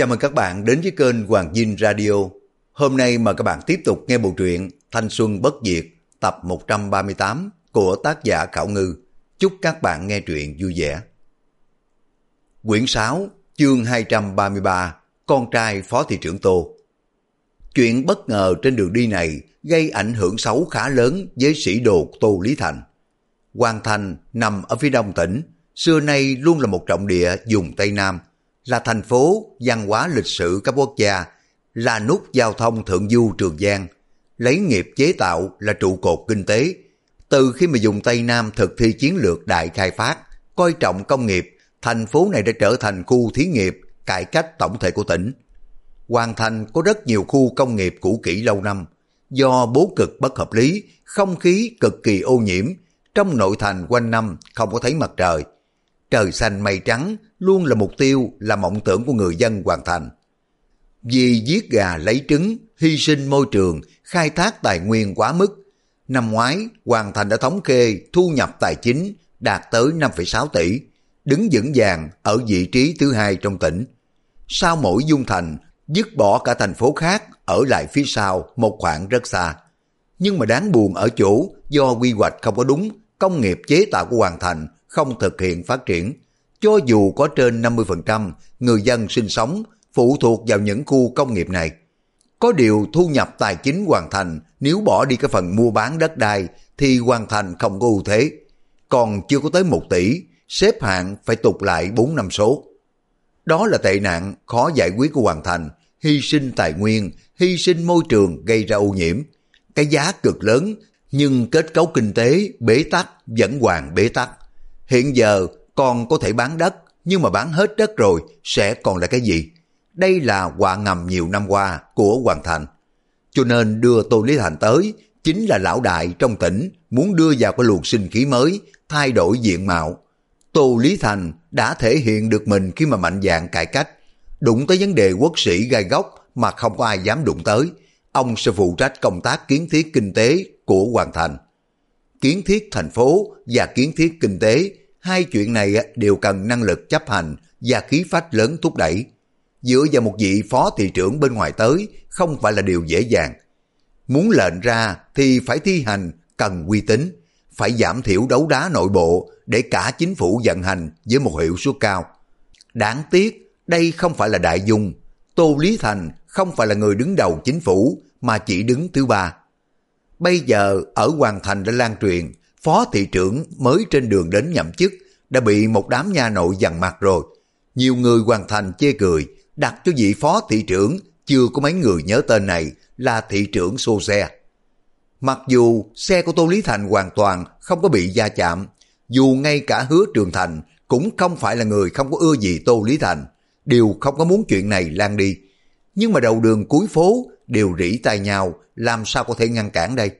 Chào mừng các bạn đến với kênh Hoàng Dinh Radio. Hôm nay mời các bạn tiếp tục nghe bộ truyện Thanh Xuân Bất Diệt tập 138 của tác giả Khảo Ngư. Chúc các bạn nghe truyện vui vẻ. Quyển 6, chương 233, con trai phó thị trưởng Tô. Chuyện bất ngờ trên đường đi này gây ảnh hưởng xấu khá lớn với sĩ đồ Tô Lý Thành. Hoàng Thành nằm ở phía đông tỉnh, xưa nay luôn là một trọng địa vùng Tây Nam, là thành phố văn hóa lịch sử cấp quốc gia, là nút giao thông thượng du Trường Giang, lấy nghiệp chế tạo là trụ cột kinh tế. Từ khi mà vùng Tây Nam thực thi chiến lược đại khai phát, coi trọng công nghiệp, thành phố này đã trở thành khu thí nghiệp, cải cách tổng thể của tỉnh. Hoàng Thành có rất nhiều khu công nghiệp cũ kỹ lâu năm, do bố cục bất hợp lý, không khí cực kỳ ô nhiễm, trong nội thành quanh năm không có thấy mặt trời. Trời xanh mây trắng luôn là mục tiêu, là mộng tưởng của người dân Hoàng Thành. Vì giết gà lấy trứng, hy sinh môi trường, khai thác tài nguyên quá mức, năm ngoái Hoàng Thành đã thống kê thu nhập tài chính đạt tới 5,6 tỷ, đứng vững vàng ở vị trí thứ hai trong tỉnh. Sau mỗi dung thành, dứt bỏ cả thành phố khác ở lại phía sau một khoảng rất xa. Nhưng mà đáng buồn ở chỗ do quy hoạch không có đúng, công nghiệp chế tạo của Hoàng Thành không thực hiện phát triển. Cho dù có trên 50% người dân sinh sống phụ thuộc vào những khu công nghiệp này. Có điều thu nhập tài chính Hoàng Thành nếu bỏ đi cái phần mua bán đất đai thì Hoàng Thành không có ưu thế. Còn chưa có tới 1 tỷ, xếp hạng phải tụt lại 4 năm số. Đó là tệ nạn khó giải quyết của Hoàng Thành, hy sinh tài nguyên, hy sinh môi trường gây ra ô nhiễm. Cái giá cực lớn nhưng kết cấu kinh tế bế tắc vẫn hoàng bế tắc. Hiện giờ còn có thể bán đất, nhưng mà bán hết đất rồi sẽ còn là cái gì? Đây là họa ngầm nhiều năm qua của Hoàng Thành. Cho nên đưa Tô Lý Thành tới chính là lão đại trong tỉnh, muốn đưa vào cái luồng sinh khí mới, thay đổi diện mạo. Tô Lý Thành đã thể hiện được mình khi mà mạnh dạn cải cách. Đụng tới vấn đề quốc sĩ gai góc mà không có ai dám đụng tới, ông sẽ phụ trách công tác kiến thiết kinh tế của Hoàng Thành. Kiến thiết thành phố và kiến thiết kinh tế, hai chuyện này đều cần năng lực chấp hành và khí phách lớn thúc đẩy. Dựa vào một vị phó thị trưởng bên ngoài tới không phải là điều dễ dàng. Muốn lệnh ra thì phải thi hành, cần uy tín, phải giảm thiểu đấu đá nội bộ để cả chính phủ vận hành với một hiệu suất cao. Đáng tiếc, đây không phải là đại dung. Tô Lý Thành không phải là người đứng đầu chính phủ mà chỉ đứng thứ ba. Bây giờ ở Hoàng Thành đã lan truyền, phó thị trưởng mới trên đường đến nhậm chức đã bị một đám nha nội dằn mặt rồi. Nhiều người Hoàng Thành chê cười, đặt cho vị phó thị trưởng chưa có mấy người nhớ tên này là thị trưởng xô xe. Mặc dù xe của Tô Lý Thành hoàn toàn không có bị va chạm, dù ngay cả Hứa Trường Thành cũng không phải là người không có ưa gì Tô Lý Thành, đều không có muốn chuyện này lan đi. Nhưng mà đầu đường cuối phố đều rỉ tai nhau, làm sao có thể ngăn cản đây?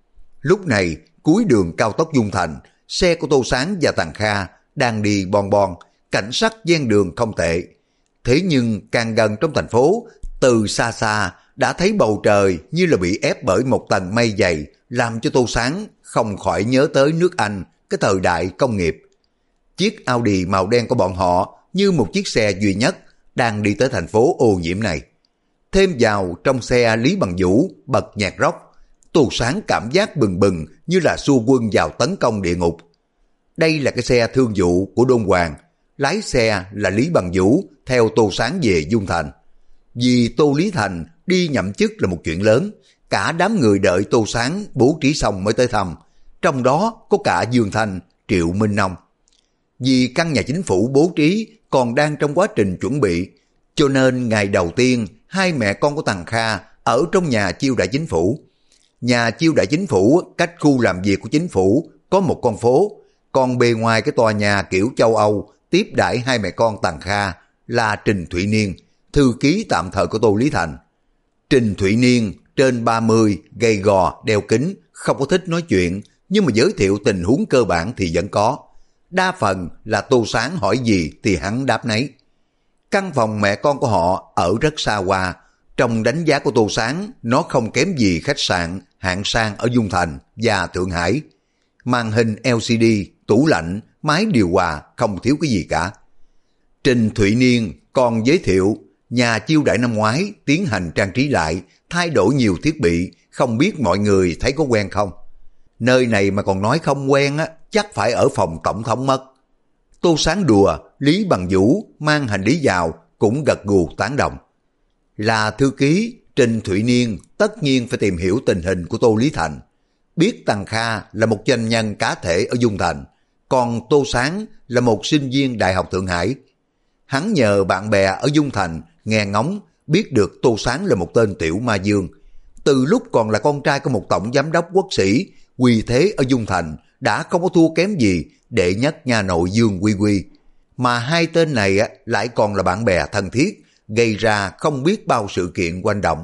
Lúc này, cuối đường cao tốc Dung Thành, xe của Tô Sáng và Tằng Kha đang đi bon bon, cảnh sắc ven đường không tệ. Thế nhưng càng gần trong thành phố, từ xa xa đã thấy bầu trời như là bị ép bởi một tầng mây dày, làm cho Tô Sáng không khỏi nhớ tới nước Anh, cái thời đại công nghiệp. Chiếc Audi màu đen của bọn họ như một chiếc xe duy nhất đang đi tới thành phố ô nhiễm này. Thêm vào trong xe Lý Bằng Vũ bật nhạc rock, Tô Sáng cảm giác bừng bừng như là xua quân vào tấn công địa ngục. Đây là cái xe thương vụ của Đôn Hoàng, lái xe là Lý Bằng Vũ theo Tô Sáng về Dung Thành. Vì Tô Lý Thành đi nhậm chức là một chuyện lớn, cả đám người đợi Tô Sáng bố trí xong mới tới thăm, trong đó có cả Dương Thanh, Triệu Minh Nông. Vì căn nhà chính phủ bố trí còn đang trong quá trình chuẩn bị, cho nên ngày đầu tiên hai mẹ con của Tằng Kha ở trong nhà chiêu đãi chính phủ. Nhà chiêu đãi chính phủ cách khu làm việc của chính phủ có một con phố, còn bề ngoài cái tòa nhà kiểu châu Âu tiếp đãi hai mẹ con Tằng Kha là Trình Thụy Niên, thư ký tạm thời của Tô Lý Thành. Trình Thụy Niên trên 30, gầy gò, đeo kính, không có thích nói chuyện, nhưng mà giới thiệu tình huống cơ bản thì vẫn có. Đa phần là Tô Sáng hỏi gì thì hắn đáp nấy. Căn phòng mẹ con của họ ở rất xa hoa, trong đánh giá của Tô Sáng nó không kém gì khách sạn hạng sang ở Dung Thành và Thượng Hải. Màn hình LCD, tủ lạnh, máy điều hòa, không thiếu cái gì cả. Trình Thụy Niên còn giới thiệu nhà chiêu đãi năm ngoái tiến hành trang trí lại, thay đổi nhiều thiết bị, không biết mọi người thấy có quen không? Nơi này mà còn nói không quen á, chắc phải ở phòng tổng thống mất. Tô Sáng đùa, Lý Bằng Vũ mang hành lý vào cũng gật gù tán đồng. Là thư ký Trình Thụy Niên tất nhiên phải tìm hiểu tình hình của Tô Lý Thành. Biết Tằng Kha là một doanh nhân cá thể ở Dung Thành, còn Tô Sáng là một sinh viên Đại học Thượng Hải. Hắn nhờ bạn bè ở Dung Thành nghe ngóng biết được Tô Sáng là một tên tiểu ma dương. Từ lúc còn là con trai của một tổng giám đốc quốc sĩ, quyền thế ở Dung Thành đã không có thua kém gì đệ nhất nhà nội Dương Quy Quy. Mà hai tên này lại còn là bạn bè thân thiết, gây ra không biết bao sự kiện quanh động.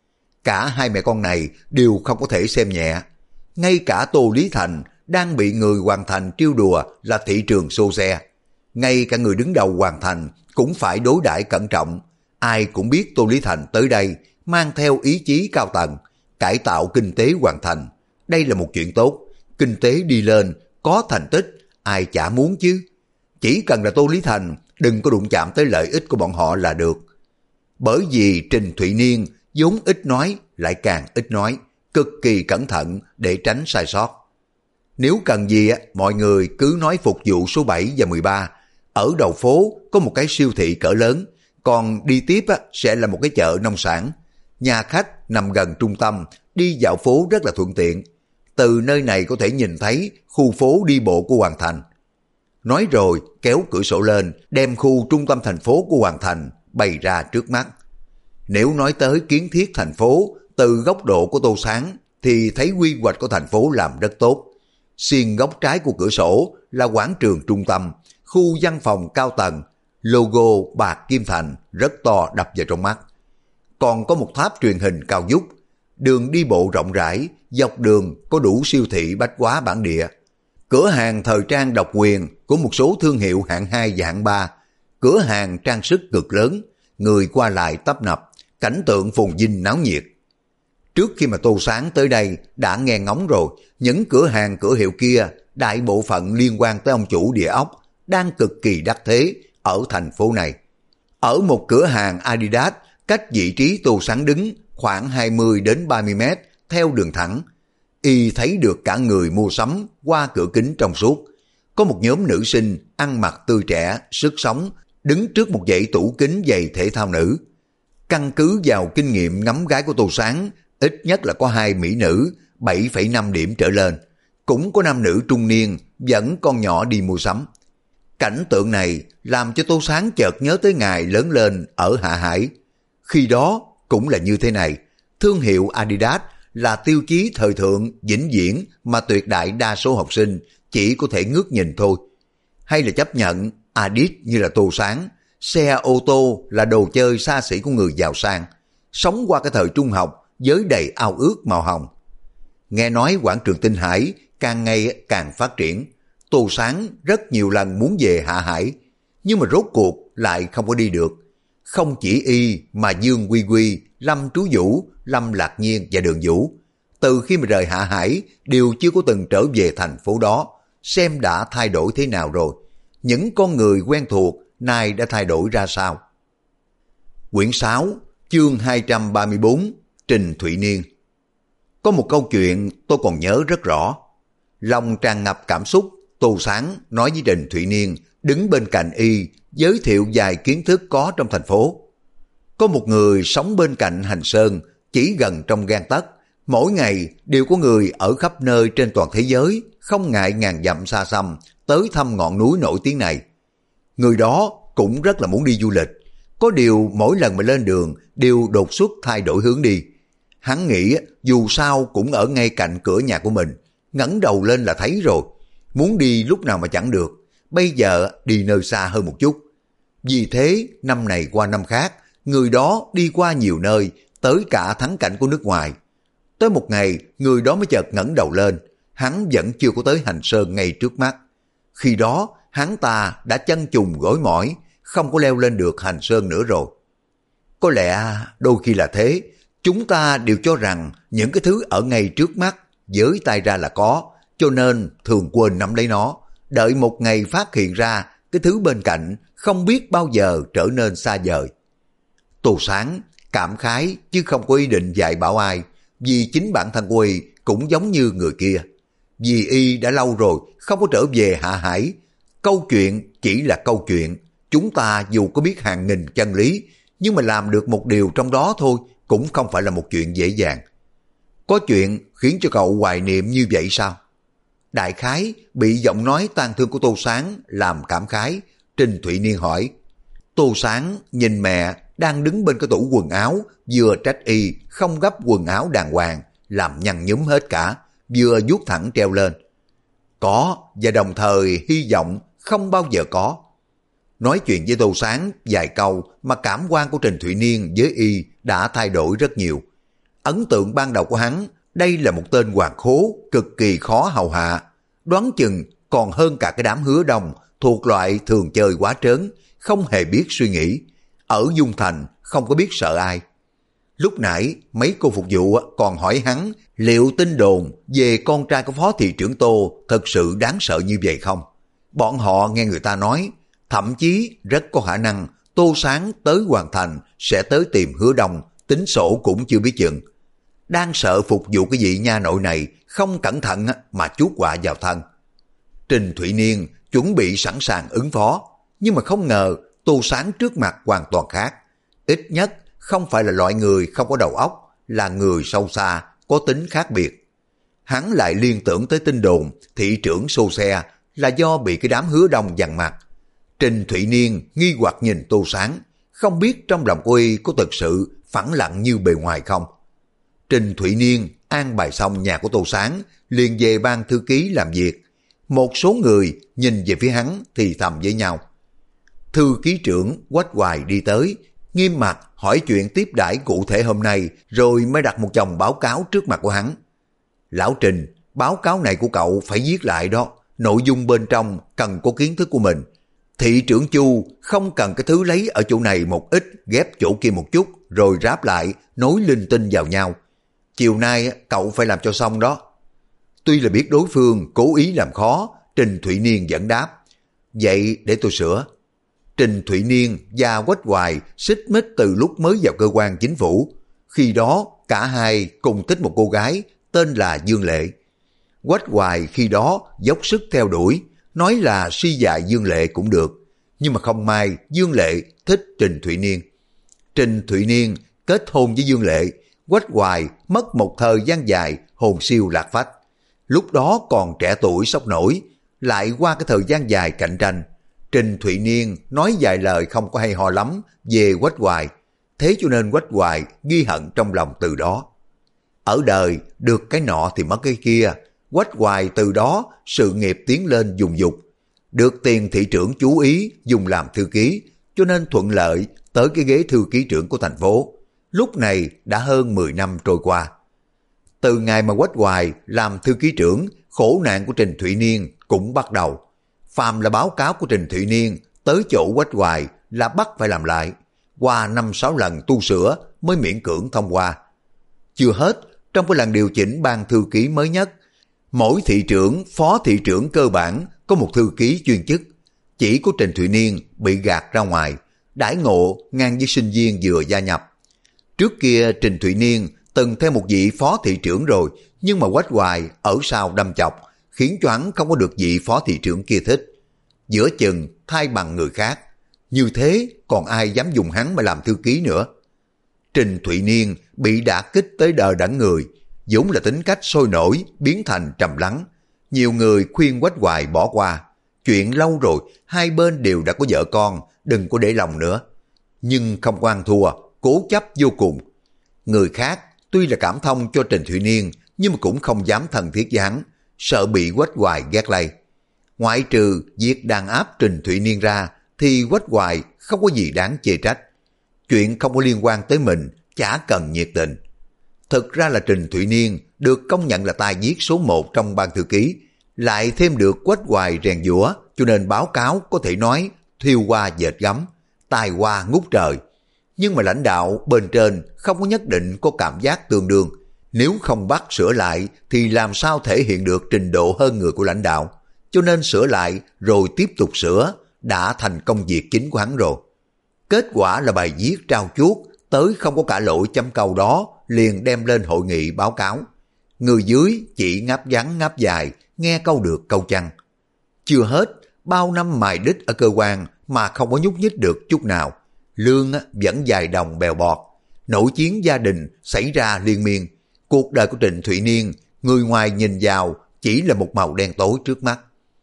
Cả hai mẹ con này đều không có thể xem nhẹ. Ngay cả Tô Lý Thành đang bị người Hoàng Thành trêu đùa là thị trường xô xe. Ngay cả người đứng đầu Hoàng Thành cũng phải đối đãi cẩn trọng. Ai cũng biết Tô Lý Thành tới đây mang theo ý chí cao tầng, cải tạo kinh tế Hoàng Thành. Đây là một chuyện tốt. Kinh tế đi lên, có thành tích, ai chả muốn chứ. Chỉ cần là Tô Lý Thành đừng có đụng chạm tới lợi ích của bọn họ là được. Bởi vì Trình Thụy Niên vốn ít nói lại càng ít nói, cực kỳ cẩn thận để tránh sai sót. Nếu cần gì mọi người cứ nói phục vụ số 7 và 13. Ở đầu phố có một cái siêu thị cỡ lớn, còn đi tiếp sẽ là một cái chợ nông sản. Nhà khách nằm gần trung tâm, đi dạo phố rất là thuận tiện. Từ nơi này có thể nhìn thấy khu phố đi bộ của Hoàng Thành. Nói rồi kéo cửa sổ lên, đem khu trung tâm thành phố của Hoàng Thành bày ra trước mắt. Nếu nói tới kiến thiết thành phố từ góc độ của Tô Sáng thì thấy quy hoạch của thành phố làm rất tốt. Xiên góc trái của cửa sổ là quảng trường trung tâm, khu văn phòng cao tầng, logo bạc kim thành rất to đập vào trong mắt. Còn có một tháp truyền hình cao vút, đường đi bộ rộng rãi, dọc đường có đủ siêu thị bách hóa bản địa. Cửa hàng thời trang độc quyền của một số thương hiệu hạng 2 và hạng 3, cửa hàng trang sức cực lớn, người qua lại tấp nập, cảnh tượng phồn vinh náo nhiệt. Trước khi mà Tô Sáng tới đây đã nghe ngóng rồi, những cửa hàng cửa hiệu kia đại bộ phận liên quan tới ông chủ địa ốc đang cực kỳ đắc thế ở thành phố này. Ở một cửa hàng Adidas cách vị trí Tô Sáng đứng khoảng 20 đến 30 mét theo đường thẳng, y thấy được cả người mua sắm qua cửa kính trong suốt. Có một nhóm nữ sinh ăn mặc tươi trẻ, sức sống, đứng trước một dãy tủ kính giày thể thao nữ. Căn cứ vào kinh nghiệm ngắm gái của Tô Sáng, ít nhất là có 2 mỹ nữ 7,5 điểm trở lên. Cũng có nam nữ trung niên dẫn con nhỏ đi mua sắm. Cảnh tượng này làm cho Tô Sáng chợt nhớ tới ngày lớn lên ở Hạ Hải. Khi đó cũng là như thế này, thương hiệu Adidas là tiêu chí thời thượng vĩnh viễn mà tuyệt đại đa số học sinh chỉ có thể ngước nhìn thôi. Hay là chấp nhận Adidas như là Tô Sáng, xe ô tô là đồ chơi xa xỉ của người giàu sang, sống qua cái thời trung học với đầy ao ước màu hồng. Nghe nói quảng trường Tinh Hải càng ngày càng phát triển, Tô Sáng rất nhiều lần muốn về Hạ Hải, nhưng mà rốt cuộc lại không có đi được. Không chỉ y mà Dương Quy Quy, Lâm Trú Vũ, Lâm Lạc Nhiên và Đường Vũ, từ khi mà rời Hạ Hải đều chưa có từng trở về thành phố đó, xem đã thay đổi thế nào rồi. Những con người quen thuộc nay đã thay đổi ra sao? Quyển 6, chương 234, Trình Thụy Niên. Có một câu chuyện tôi còn nhớ rất rõ. Lòng tràn ngập cảm xúc, Tô Sáng nói với Trình Thụy Niên đứng bên cạnh y, giới thiệu vài kiến thức có trong thành phố. Có một người sống bên cạnh Hành Sơn, chỉ gần trong gang tấc, mỗi ngày đều có người ở khắp nơi trên toàn thế giới, không ngại ngàn dặm xa xăm, tới thăm ngọn núi nổi tiếng này. Người đó cũng rất là muốn đi du lịch, có điều mỗi lần mà lên đường đều đột xuất thay đổi hướng đi. Hắn nghĩ dù sao cũng ở ngay cạnh cửa nhà của mình, ngẩng đầu lên là thấy rồi, muốn đi lúc nào mà chẳng được, bây giờ đi nơi xa hơn một chút. Vì thế năm này qua năm khác, người đó đi qua nhiều nơi, tới cả thắng cảnh của nước ngoài. Tới một ngày, người đó mới chợt ngẩng đầu lên, hắn vẫn chưa có tới Hành Sơn ngay trước mắt. Khi đó, hắn ta đã chân trùng gối mỏi, không có leo lên được Hành Sơn nữa rồi. Có lẽ đôi khi là thế, chúng ta đều cho rằng những cái thứ ở ngay trước mắt, với tay ra là có, cho nên thường quên nắm lấy nó, đợi một ngày phát hiện ra cái thứ bên cạnh không biết bao giờ trở nên xa vời. Tô Sáng cảm khái chứ không có ý định dạy bảo ai, vì chính bản thân của y cũng giống như người kia. Vì y đã lâu rồi không có trở về Hạ Hải. Câu chuyện chỉ là câu chuyện, chúng ta dù có biết hàng nghìn chân lý, nhưng mà làm được một điều trong đó thôi cũng không phải là một chuyện dễ dàng. Có chuyện khiến cho cậu hoài niệm như vậy sao? Đại khái bị giọng nói tang thương của Tô Sáng làm cảm khái, Trình Thụy Niên hỏi. Tô Sáng nhìn mẹ đang đứng bên cái tủ quần áo, vừa trách y không gấp quần áo đàng hoàng, làm nhăn nhúm hết cả, vừa vuốt thẳng treo lên. Có, và đồng thời hy vọng không bao giờ có. Nói chuyện với Tô Sáng vài câu mà cảm quan của Trình Thụy Niên với y đã thay đổi rất nhiều. Ấn tượng ban đầu của hắn, đây là một tên hoàng khố cực kỳ khó hầu hạ, đoán chừng còn hơn cả cái đám Hứa Đông thuộc loại thường chơi quá trớn, không hề biết suy nghĩ. Ở Dung Thành không có biết sợ ai. Lúc nãy mấy cô phục vụ còn hỏi hắn liệu tin đồn về con trai của Phó thị trưởng Tô thật sự đáng sợ như vậy không? Bọn họ nghe người ta nói, thậm chí rất có khả năng Tô Sáng tới Hoàng Thành sẽ tới tìm Hứa Đông, tính sổ cũng chưa biết chừng. Đang sợ phục vụ cái vị nha nội này không cẩn thận mà chuốc họa vào thân. Trình Thụy Niên chuẩn bị sẵn sàng ứng phó, nhưng mà không ngờ Tô Sáng trước mặt hoàn toàn khác. Ít nhất không phải là loại người không có đầu óc, là người sâu xa, có tính khác biệt. Hắn lại liên tưởng tới tin đồn thị trưởng xô xe là do bị cái đám Hứa Đông dằn mặt. Trình Thụy Niên nghi hoặc nhìn Tô Sáng, không biết trong lòng cô y có thực sự phẳng lặng như bề ngoài không. Trình Thụy Niên an bài xong nhà của Tô Sáng, liền về ban thư ký làm việc. Một số người nhìn về phía hắn thì thầm với nhau. Thư ký trưởng Quách Hoài đi tới, nghiêm mặt hỏi chuyện tiếp đãi cụ thể hôm nay, rồi mới đặt một chồng báo cáo trước mặt của hắn. Lão Trình, báo cáo này của cậu phải viết lại đó, nội dung bên trong cần có kiến thức của mình. Thị trưởng Chu không cần cái thứ lấy ở chỗ này một ít, ghép chỗ kia một chút, rồi ráp lại, nối linh tinh vào nhau. Chiều nay cậu phải làm cho xong đó. Tuy là biết đối phương cố ý làm khó, Trình Thụy Niên vẫn đáp. Vậy để tôi sửa. Trình Thụy Niên và Quách Hoài xích mích từ lúc mới vào cơ quan chính phủ. Khi đó cả hai cùng thích một cô gái tên là Dương Lệ. Quách Hoài khi đó dốc sức theo đuổi, nói là suy dạy Dương Lệ cũng được. Nhưng mà không may Dương Lệ thích Trình Thụy Niên. Trình Thụy Niên kết hôn với Dương Lệ, Quách Hoài mất một thời gian dài hồn siêu lạc phách. Lúc đó còn trẻ tuổi sốc nổi, lại qua cái thời gian dài cạnh tranh. Trình Thụy Niên nói vài lời không có hay ho lắm về Quách Hoài, thế cho nên Quách Hoài ghi hận trong lòng từ đó. Ở đời được cái nọ thì mất cái kia, Quách Hoài từ đó sự nghiệp tiến lên dùng dục. Được tiền thị trưởng chú ý dùng làm thư ký, cho nên thuận lợi tới cái ghế thư ký trưởng của thành phố. Lúc này đã hơn 10 năm trôi qua. Từ ngày mà Quách Hoài làm thư ký trưởng, khổ nạn của Trình Thụy Niên cũng bắt đầu. Phàm là báo cáo của Trình Thụy Niên tới chỗ Quách Hoài là bắt phải làm lại. Qua 5-6 lần tu sửa mới miễn cưỡng thông qua. Chưa hết, trong cái lần điều chỉnh ban thư ký mới nhất, mỗi thị trưởng, phó thị trưởng cơ bản có một thư ký chuyên chức. Chỉ có Trình Thụy Niên bị gạt ra ngoài, đãi ngộ ngang với sinh viên vừa gia nhập. Trước kia Trình Thụy Niên từng theo một vị phó thị trưởng rồi, nhưng mà Quách Hoài ở sau đâm chọc, khiến cho hắn không có được vị phó thị trưởng kia thích. Giữa chừng thay bằng người khác, như thế còn ai dám dùng hắn mà làm thư ký nữa. Trình Thụy Niên bị đả kích tới đờ đẫn người, vốn là tính cách sôi nổi biến thành trầm lắng. Nhiều người khuyên Quách Hoài bỏ qua, chuyện lâu rồi, hai bên đều đã có vợ con, đừng có để lòng nữa. Nhưng không có ăn thua, cố chấp vô cùng. Người khác tuy là cảm thông cho Trình Thụy Niên, nhưng mà cũng không dám thân thiết với hắn, sợ bị Quách Hoài ghét lây. Ngoại trừ việc đàn áp Trình Thụy Niên ra, thì Quách Hoài không có gì đáng chê trách. Chuyện không có liên quan tới mình, chả cần nhiệt tình. Thực ra là Trình Thụy Niên được công nhận là tài viết số 1 trong ban thư ký, lại thêm được Quách Hoài rèn giũa, cho nên báo cáo có thể nói thiêu hoa dệt gấm, tài hoa ngút trời. Nhưng mà lãnh đạo bên trên không có nhất định có cảm giác tương đương. Nếu không bắt sửa lại thì làm sao thể hiện được trình độ hơn người của lãnh đạo. Cho nên sửa lại rồi tiếp tục sửa đã thành công việc chính của hắn rồi. Kết quả là bài viết trao chuốt tới không có cả lỗi chấm câu đó, liền đem lên hội nghị báo cáo. Người dưới chỉ ngáp ngắn ngáp dài, nghe câu được câu chăng. Chưa hết, bao năm mài đích ở cơ quan mà không có nhúc nhích được chút nào. Lương vẫn dài đồng bèo bọt. Nổi chiến gia đình xảy ra liên miên. Cuộc đời của Trịnh Thụy Niên, người ngoài nhìn vào chỉ là một màu đen tối trước mắt.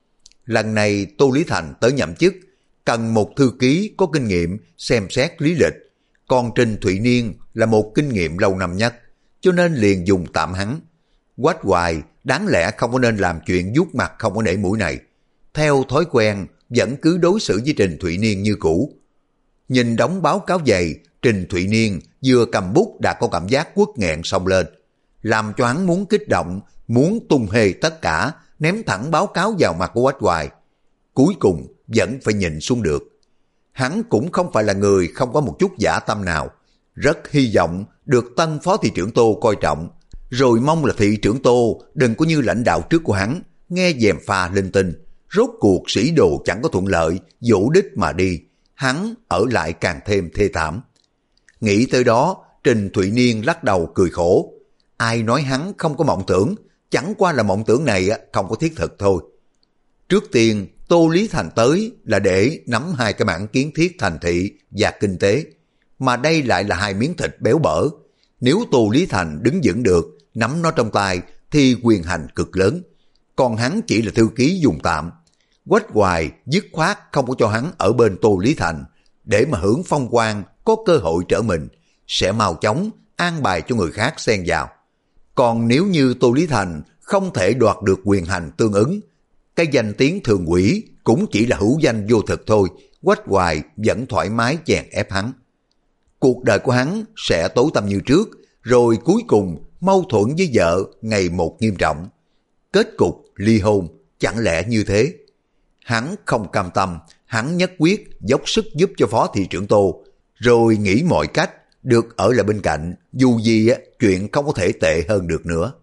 Lần này Tô Lý Thành tới nhậm chức, cần một thư ký có kinh nghiệm xem xét lý lịch. Còn Trịnh Thụy Niên là một kinh nghiệm lâu năm nhất, cho nên liền dùng tạm hắn. Quách Hoài đáng lẽ không có nên làm chuyện vuốt mặt không có nể mũi này. Theo thói quen, vẫn cứ đối xử với Trịnh Thụy Niên như cũ. Nhìn đống báo cáo dày, Trịnh Thụy Niên vừa cầm bút đã có cảm giác quất nghẹn xông lên. Làm cho hắn muốn kích động, muốn tung hề tất cả, ném thẳng báo cáo vào mặt của Quách Hoài. Cuối cùng vẫn phải nhìn xuống được. Hắn cũng không phải là người không có một chút dã tâm nào. Rất hy vọng được tân phó thị trưởng Tô coi trọng, rồi mong là thị trưởng Tô đừng có như lãnh đạo trước của hắn, nghe dèm pha linh tinh. Rốt cuộc sĩ đồ chẳng có thuận lợi, dỗ đích mà đi, hắn ở lại càng thêm thê thảm. Nghĩ tới đó, Trịnh Thụy Niên lắc đầu cười khổ. Ai nói hắn không có mộng tưởng, chẳng qua là mộng tưởng này không có thiết thực thôi. Trước tiên, Tô Lý Thành tới là để nắm hai cái mảng kiến thiết thành thị và kinh tế, mà đây lại là hai miếng thịt béo bở. Nếu Tô Lý Thành đứng vững được, nắm nó trong tay thì quyền hành cực lớn. Còn hắn chỉ là thư ký dùng tạm. Quách Hoài dứt khoát không có cho hắn ở bên Tô Lý Thành, để mà hưởng phong quang, có cơ hội trở mình, sẽ mau chóng an bài cho người khác xen vào. Còn nếu như Tô Lý Thành không thể đoạt được quyền hành tương ứng, cái danh tiếng thường quỷ cũng chỉ là hữu danh vô thực thôi, Quách Hoài vẫn thoải mái chèn ép hắn. Cuộc đời của hắn sẽ tối tăm như trước, rồi cuối cùng mâu thuẫn với vợ ngày một nghiêm trọng. Kết cục ly hôn, chẳng lẽ như thế? Hắn không cam tâm, hắn nhất quyết dốc sức giúp cho phó thị trưởng Tô, rồi nghĩ mọi cách được ở lại bên cạnh, dù gì chuyện không có thể tệ hơn được nữa.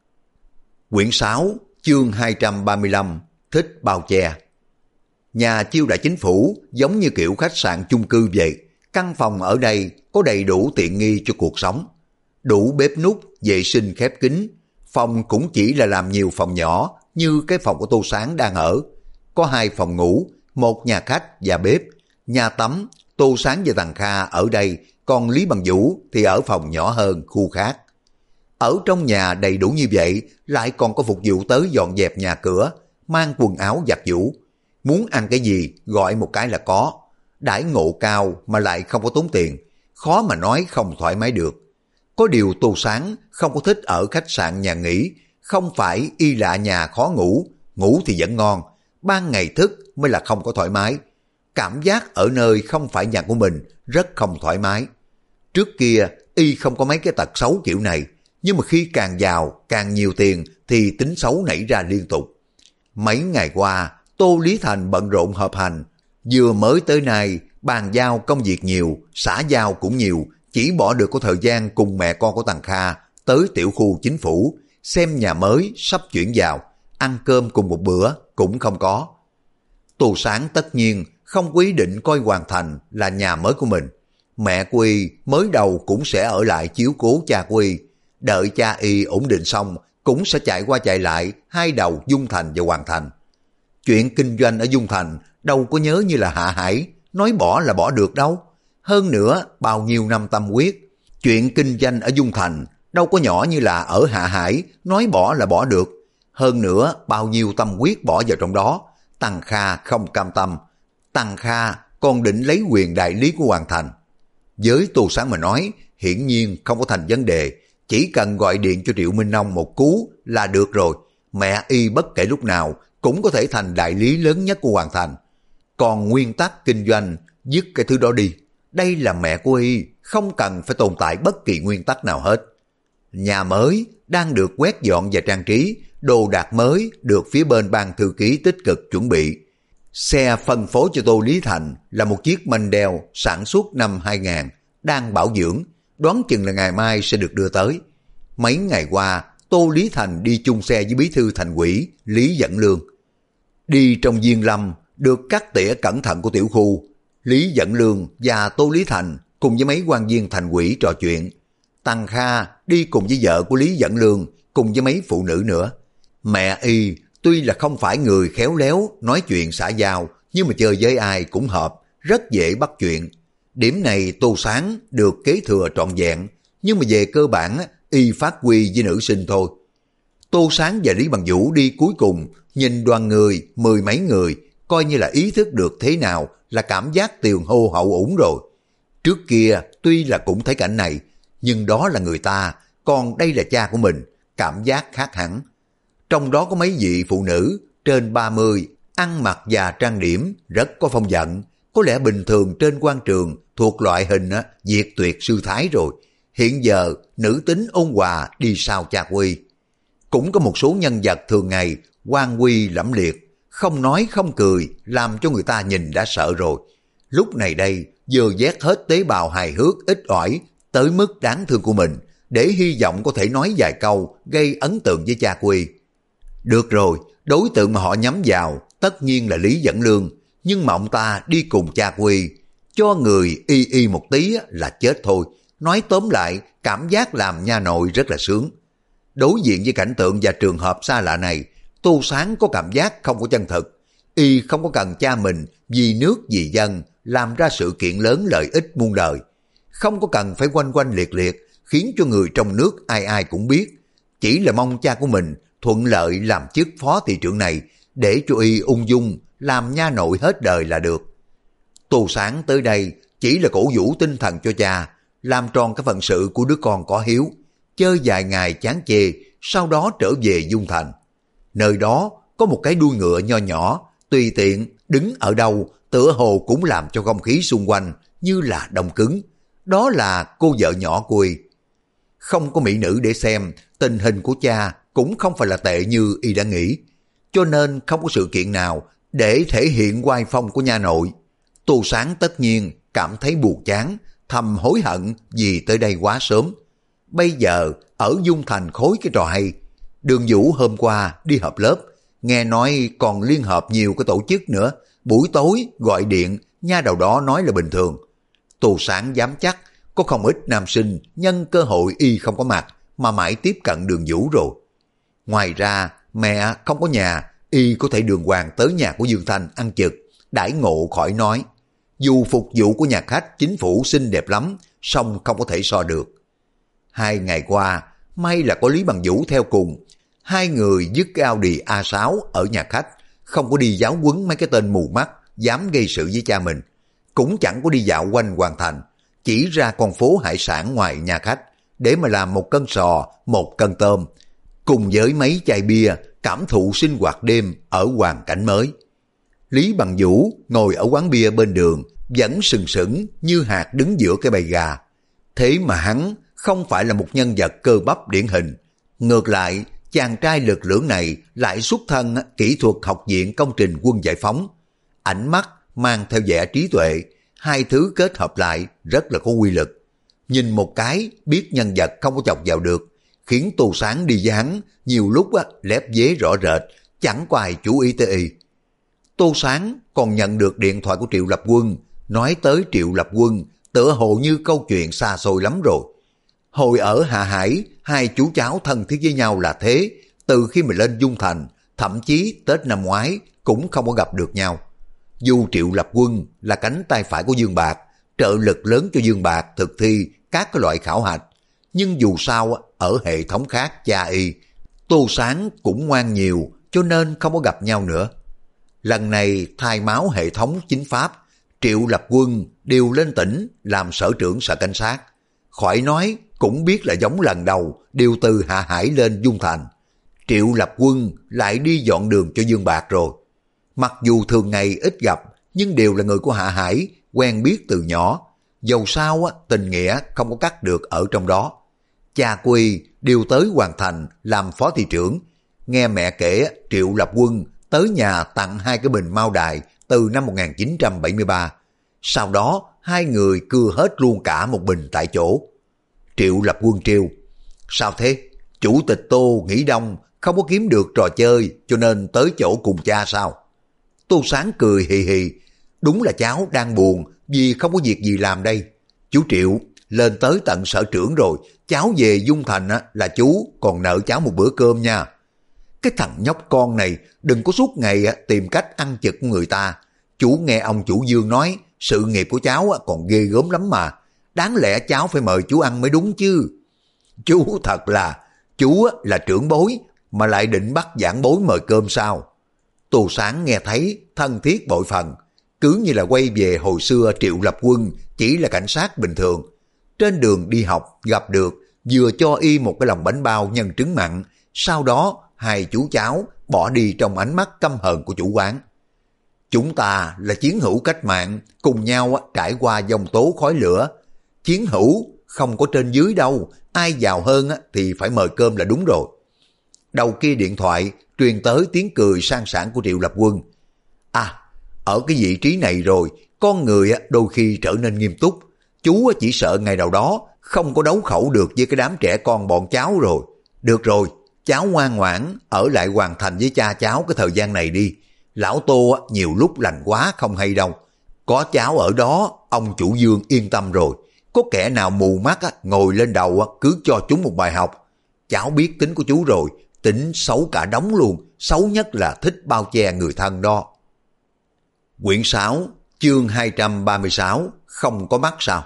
Quyển 6, chương 235, thích bao che. Nhà chiêu đãi chính phủ giống như kiểu khách sạn chung cư vậy, căn phòng ở đây có đầy đủ tiện nghi cho cuộc sống. Đủ bếp núc, vệ sinh khép kín, phòng cũng chỉ là làm nhiều phòng nhỏ như cái phòng của Tô Sáng đang ở. Có 2 phòng ngủ, 1 nhà khách và bếp, nhà tắm. Tô Sáng và thằng Kha ở đây, còn Lý Bằng Vũ thì ở phòng nhỏ hơn, khu khác. Ở trong nhà đầy đủ như vậy, lại còn có phục vụ tới dọn dẹp nhà cửa, mang quần áo giặt giũ. Muốn ăn cái gì gọi một cái là có. Đãi ngộ cao mà lại không có tốn tiền, khó mà nói không thoải mái được. Có điều Tô Sáng không có thích ở khách sạn nhà nghỉ, không phải y lạ nhà khó ngủ, ngủ thì vẫn ngon, ban ngày thức mới là không có thoải mái. Cảm giác ở nơi không phải nhà của mình rất không thoải mái. Trước kia y không có mấy cái tật xấu kiểu này, nhưng mà khi càng giàu càng nhiều tiền thì tính xấu nảy ra liên tục. Mấy ngày qua Tô Lý Thành bận rộn họp hành, vừa mới tới nay bàn giao công việc nhiều, xã giao cũng nhiều, chỉ bỏ được có thời gian cùng mẹ con của thằng Kha tới tiểu khu chính phủ, xem nhà mới sắp chuyển vào, ăn cơm cùng một bữa cũng không có. Tô Sáng tất nhiên không có ý định coi Hoàn Thành là nhà mới của mình. Mẹ của y mới đầu cũng sẽ ở lại chiếu cố cha của y, đợi cha y ổn định xong cũng sẽ chạy qua chạy lại hai đầu Dung Thành và Hoàn Thành. Chuyện kinh doanh ở Dung Thành đâu có nhớ như là Hạ Hải, nói bỏ là bỏ được đâu. Hơn nữa bao nhiêu năm tâm huyết, chuyện kinh doanh ở Dung Thành đâu có nhỏ như là ở Hạ Hải, nói bỏ là bỏ được. Hơn nữa bao nhiêu tâm huyết bỏ vào trong đó, Tằng Kha không cam tâm. Tằng Kha còn định lấy quyền đại lý của Hoàn Thành. Với Tô Sáng mà nói, hiển nhiên không có thành vấn đề, chỉ cần gọi điện cho Triệu Minh Nông một cú là được rồi. Mẹ y bất kể lúc nào cũng có thể thành đại lý lớn nhất của Hoàn Thành. Còn nguyên tắc kinh doanh, dứt cái thứ đó đi. Đây là mẹ của y, không cần phải tồn tại bất kỳ nguyên tắc nào hết. Nhà mới đang được quét dọn và trang trí, đồ đạc mới được phía bên ban thư ký tích cực chuẩn bị. Xe phân phối cho Tô Lý Thành là một chiếc Mandel sản xuất năm 2000, đang bảo dưỡng, đoán chừng là ngày mai sẽ được đưa tới. Mấy ngày qua, Tô Lý Thành đi chung xe với bí thư thành ủy Lý Dẫn Lương. Đi trong viên lâm, được cắt tỉa cẩn thận của tiểu khu, Lý Dẫn Lương và Tô Lý Thành cùng với mấy quan viên thành ủy trò chuyện. Tăng Kha đi cùng với vợ của Lý Dẫn Lương, cùng với mấy phụ nữ nữa. Mẹ y tuy là không phải người khéo léo nói chuyện xã giao, nhưng mà chơi với ai cũng hợp, rất dễ bắt chuyện. Điểm này Tô Sáng được kế thừa trọn vẹn, nhưng mà về cơ bản y phát huy với nữ sinh thôi. Tô Sáng và Lý Bằng Vũ đi cuối cùng, nhìn đoàn người, mười mấy người, coi như là ý thức được thế nào là cảm giác tiền hô hậu ủng rồi. Trước kia tuy là cũng thấy cảnh này, nhưng đó là người ta, còn đây là cha của mình, cảm giác khác hẳn. Trong đó có mấy vị phụ nữ trên 30, ăn mặc và trang điểm rất có phong vận, có lẽ bình thường trên quan trường thuộc loại hình diệt tuyệt sư thái rồi. Hiện giờ nữ tính ôn hòa đi sau cha Quy. Cũng có một số nhân vật thường ngày quan quy lẫm liệt, không nói không cười, làm cho người ta nhìn đã sợ rồi. Lúc này đây vừa vét hết tế bào hài hước ít ỏi tới mức đáng thương của mình, để hy vọng có thể nói vài câu gây ấn tượng với cha Quy. Được rồi, đối tượng mà họ nhắm vào tất nhiên là Lý Dẫn Lương, nhưng mà ông ta đi cùng cha Quy, cho người y y một tí là chết thôi. Nói tóm lại, cảm giác làm nha nội rất là sướng. Đối diện với cảnh tượng và trường hợp xa lạ này, Tô Sáng có cảm giác không có chân thực. Y không có cần cha mình vì nước vì dân làm ra sự kiện lớn lợi ích muôn đời. Không có cần phải quanh quanh liệt liệt, khiến cho người trong nước ai ai cũng biết. Chỉ là mong cha của mình thuận lợi làm chức phó thị trưởng này, để cho Y ung dung làm nha nội hết đời là được. Tô Sáng tới đây chỉ là cổ vũ tinh thần cho cha, làm tròn cái phận sự của đứa con có hiếu, chơi vài ngày chán chê, sau đó trở về Dung Thành. Nơi đó có một cái đuôi ngựa nho nhỏ, tùy tiện đứng ở đâu tựa hồ cũng làm cho không khí xung quanh như là đông cứng. Đó là cô vợ nhỏ của Y. Không có mỹ nữ để xem, tình hình của cha cũng không phải là tệ như Y đã nghĩ, cho nên không có sự kiện nào để thể hiện oai phong của nha nội. Tô Sáng tất nhiên cảm thấy buồn chán, thầm hối hận vì tới đây quá sớm. Bây giờ ở Dung Thành khối cái trò hay. Đường Vũ hôm qua đi họp lớp, nghe nói còn liên hợp nhiều cái tổ chức nữa, buổi tối gọi điện, nha đầu đó nói là bình thường. Tô Sáng dám chắc có không ít nam sinh nhân cơ hội Y không có mặt mà mãi tiếp cận Đường Vũ rồi. Ngoài ra mẹ không có nhà, Y có thể đường hoàng tới nhà của Dương Thanh ăn trực, đãi ngộ khỏi nói. Dù phục vụ của nhà khách chính phủ xinh đẹp lắm, song không có thể so được. 2 ngày qua, may là có Lý Bằng Vũ theo cùng. Hai người dứt cái Audi A6 ở nhà khách, không có đi giáo huấn mấy cái tên mù mắt dám gây sự với cha mình. Cũng chẳng có đi dạo quanh Hoàng Thành, chỉ ra con phố hải sản ngoài nhà khách để mà làm 1 cân sò, 1 cân tôm, cùng với mấy chai bia cảm thụ sinh hoạt đêm ở hoàn cảnh mới. Lý Bằng Vũ ngồi ở quán bia bên đường, vẫn sừng sững như hạt đứng giữa cái bầy gà. Thế mà hắn không phải là một nhân vật cơ bắp điển hình. Ngược lại, chàng trai lực lưỡng này lại xuất thân kỹ thuật học viện công trình quân giải phóng. Ánh mắt mang theo vẻ trí tuệ, hai thứ kết hợp lại rất là có quy lực. Nhìn một cái biết nhân vật không có chọc vào được, khiến Tô Sáng đi với hắn nhiều lúc lép vế rõ rệt, chẳng có ai chú ý tới Y. Tô Sáng còn nhận được điện thoại của Triệu Lập Quân, nói tới Triệu Lập Quân tựa hồ như câu chuyện xa xôi lắm rồi. Hồi ở Hạ Hải, hai chú cháu thân thiết với nhau là thế, từ khi mà lên Dung Thành, thậm chí Tết năm ngoái cũng không có gặp được nhau. Dù Triệu Lập Quân là cánh tay phải của Dương Bạc, trợ lực lớn cho Dương Bạc thực thi các cái loại khảo hạch, nhưng dù sao ở hệ thống khác cha Y, Tô Sáng cũng ngoan nhiều, cho nên không có gặp nhau nữa. Lần này thay máu hệ thống chính pháp, Triệu Lập Quân điều lên tỉnh làm sở trưởng sở cảnh sát. Khỏi nói cũng biết là giống lần đầu điều từ Hạ Hải lên Dung Thành. Triệu Lập Quân lại đi dọn đường cho Dương Bạc rồi. Mặc dù thường ngày ít gặp, nhưng đều là người của Hạ Hải, quen biết từ nhỏ. Dầu sao tình nghĩa không có cắt được ở trong đó. Cha Quy điều tới Hoàng Thành làm phó thị trưởng. Nghe mẹ kể Triệu Lập Quân tới nhà tặng 2 cái bình Mao Đài từ năm 1973. Sau đó hai người cưa hết luôn cả một bình tại chỗ. Triệu Lập Quân trêu: sao thế? Chủ tịch Tô nghỉ đông, không có kiếm được trò chơi cho nên tới chỗ cùng cha sao? Tô Sáng cười hì hì: đúng là cháu đang buồn vì không có việc gì làm đây. Chú Triệu, lên tới tận sở trưởng rồi, cháu về Dung Thành là chú còn nợ cháu một bữa cơm nha. Cái thằng nhóc con này đừng có suốt ngày tìm cách ăn chực người ta. Chú nghe ông chủ Dương nói sự nghiệp của cháu còn ghê gớm lắm mà. Đáng lẽ cháu phải mời chú ăn mới đúng chứ. Chú thật là, chú là trưởng bối mà lại định bắt giảng bối mời cơm sao? Tô Sáng nghe thấy thân thiết bội phần, cứ như là quay về hồi xưa Triệu Lập Quân chỉ là cảnh sát bình thường. Trên đường đi học gặp được, vừa cho y một cái lòng bánh bao nhân trứng mặn, sau đó hai chú cháu bỏ đi trong ánh mắt căm hờn của chủ quán. Chúng ta là chiến hữu cách mạng, cùng nhau trải qua dòng tố khói lửa. Chiến hữu không có trên dưới đâu, ai giàu hơn thì phải mời cơm là đúng rồi. Đầu kia điện thoại truyền tới tiếng cười sang sảng của Triệu Lập Quân. À, ở cái vị trí này rồi, con người đôi khi trở nên nghiêm túc. Chú chỉ sợ ngày nào đó không có đấu khẩu được với cái đám trẻ con bọn cháu rồi. Được rồi, cháu ngoan ngoãn ở lại hoàn thành với cha cháu cái thời gian này đi. Lão Tô nhiều lúc lành quá không hay đâu. Có cháu ở đó, ông chủ Dương yên tâm rồi. Có kẻ nào mù mắt ngồi lên đầu cứ cho chúng một bài học. Cháu biết tính của chú rồi, tính xấu cả đống luôn, xấu nhất là thích bao che người thân đó. Quyển 6, chương 236, không có mắt sao?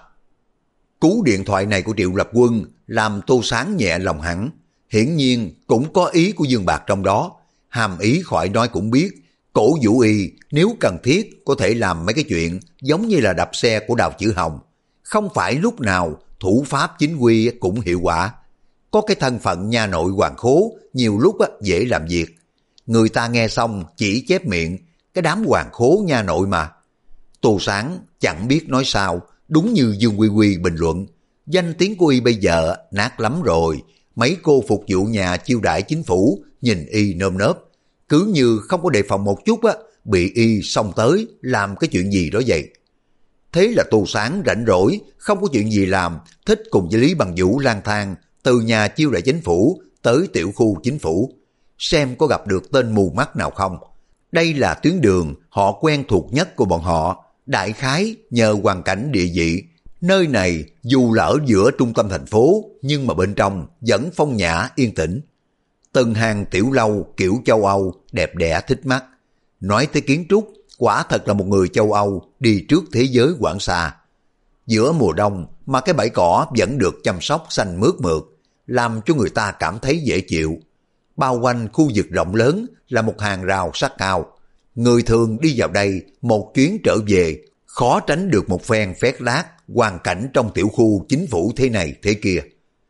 Cú điện thoại này của Triệu Lập Quân làm Tô Sáng nhẹ lòng hẳn. Hiển nhiên cũng có ý của Dương Bạc trong đó. Hàm ý khỏi nói cũng biết, cổ vũ y nếu cần thiết có thể làm mấy cái chuyện giống như là đập xe của Đào Chữ Hồng. Không phải lúc nào thủ pháp chính quy cũng hiệu quả. Có cái thân phận nha nội hoàng khố, nhiều lúc dễ làm việc. Người ta nghe xong chỉ chép miệng, cái đám hoàng khố nha nội mà. Tô Sáng chẳng biết nói sao, đúng như Dương Quy Quy bình luận. Danh tiếng của y bây giờ nát lắm rồi. Mấy cô phục vụ nhà chiêu đãi chính phủ nhìn y nơm nớp. Cứ như không có đề phòng một chút bị y xông tới làm cái chuyện gì đó vậy. Thế là Tô Sáng rảnh rỗi, không có chuyện gì làm, thích cùng với Lý Bằng Vũ lang thang từ nhà chiêu đãi chính phủ tới tiểu khu chính phủ, xem có gặp được tên mù mắt nào không. Đây là tuyến đường họ quen thuộc nhất của bọn họ, đại khái nhờ hoàn cảnh địa vị. Nơi này dù là ở giữa trung tâm thành phố, nhưng mà bên trong vẫn phong nhã yên tĩnh. Từng hàng tiểu lâu kiểu châu Âu đẹp đẽ thích mắt. Nói tới kiến trúc, quả thật là một người châu Âu đi trước thế giới quảng xa. Giữa mùa đông mà cái bãi cỏ vẫn được chăm sóc xanh mướt mượt, làm cho người ta cảm thấy dễ chịu. Bao quanh khu vực rộng lớn là một hàng rào sắt cao. Người thường đi vào đây một chuyến trở về, khó tránh được một phen phét lác hoàn cảnh trong tiểu khu chính phủ thế này thế kia.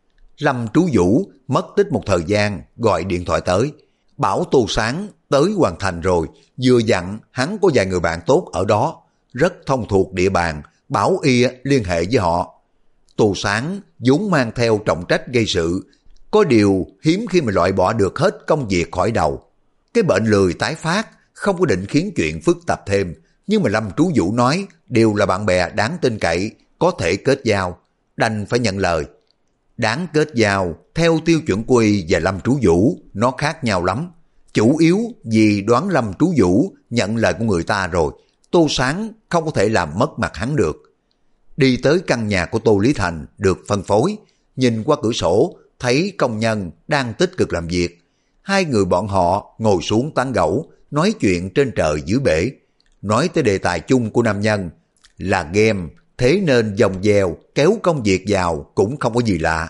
Lâm Trú Vũ mất tích một thời gian gọi điện thoại tới, bảo Tô Sáng tới hoàn thành rồi, vừa dặn hắn có vài người bạn tốt ở đó, rất thông thuộc địa bàn, bảo y liên hệ với họ. Tô Sáng vốn mang theo trọng trách gây sự, có điều hiếm khi mà loại bỏ được hết công việc khỏi đầu. Cái bệnh lười tái phát không có định khiến chuyện phức tạp thêm, nhưng mà Lâm Trú Vũ nói đều là bạn bè đáng tin cậy, có thể kết giao, đành phải nhận lời. Đáng kết giao theo tiêu chuẩn của y và Lâm Trú Vũ nó khác nhau lắm. Chủ yếu vì đoán Lâm Trú Vũ nhận lời của người ta rồi, Tô Sáng không có thể làm mất mặt hắn được. Đi tới căn nhà của Tô Lý Thành được phân phối, nhìn qua cửa sổ thấy công nhân đang tích cực làm việc. Hai người bọn họ ngồi xuống tán gẫu, nói chuyện trên trời dưới bể. Nói tới đề tài chung của nam nhân là game, thế nên dòng dèo kéo công việc vào cũng không có gì lạ.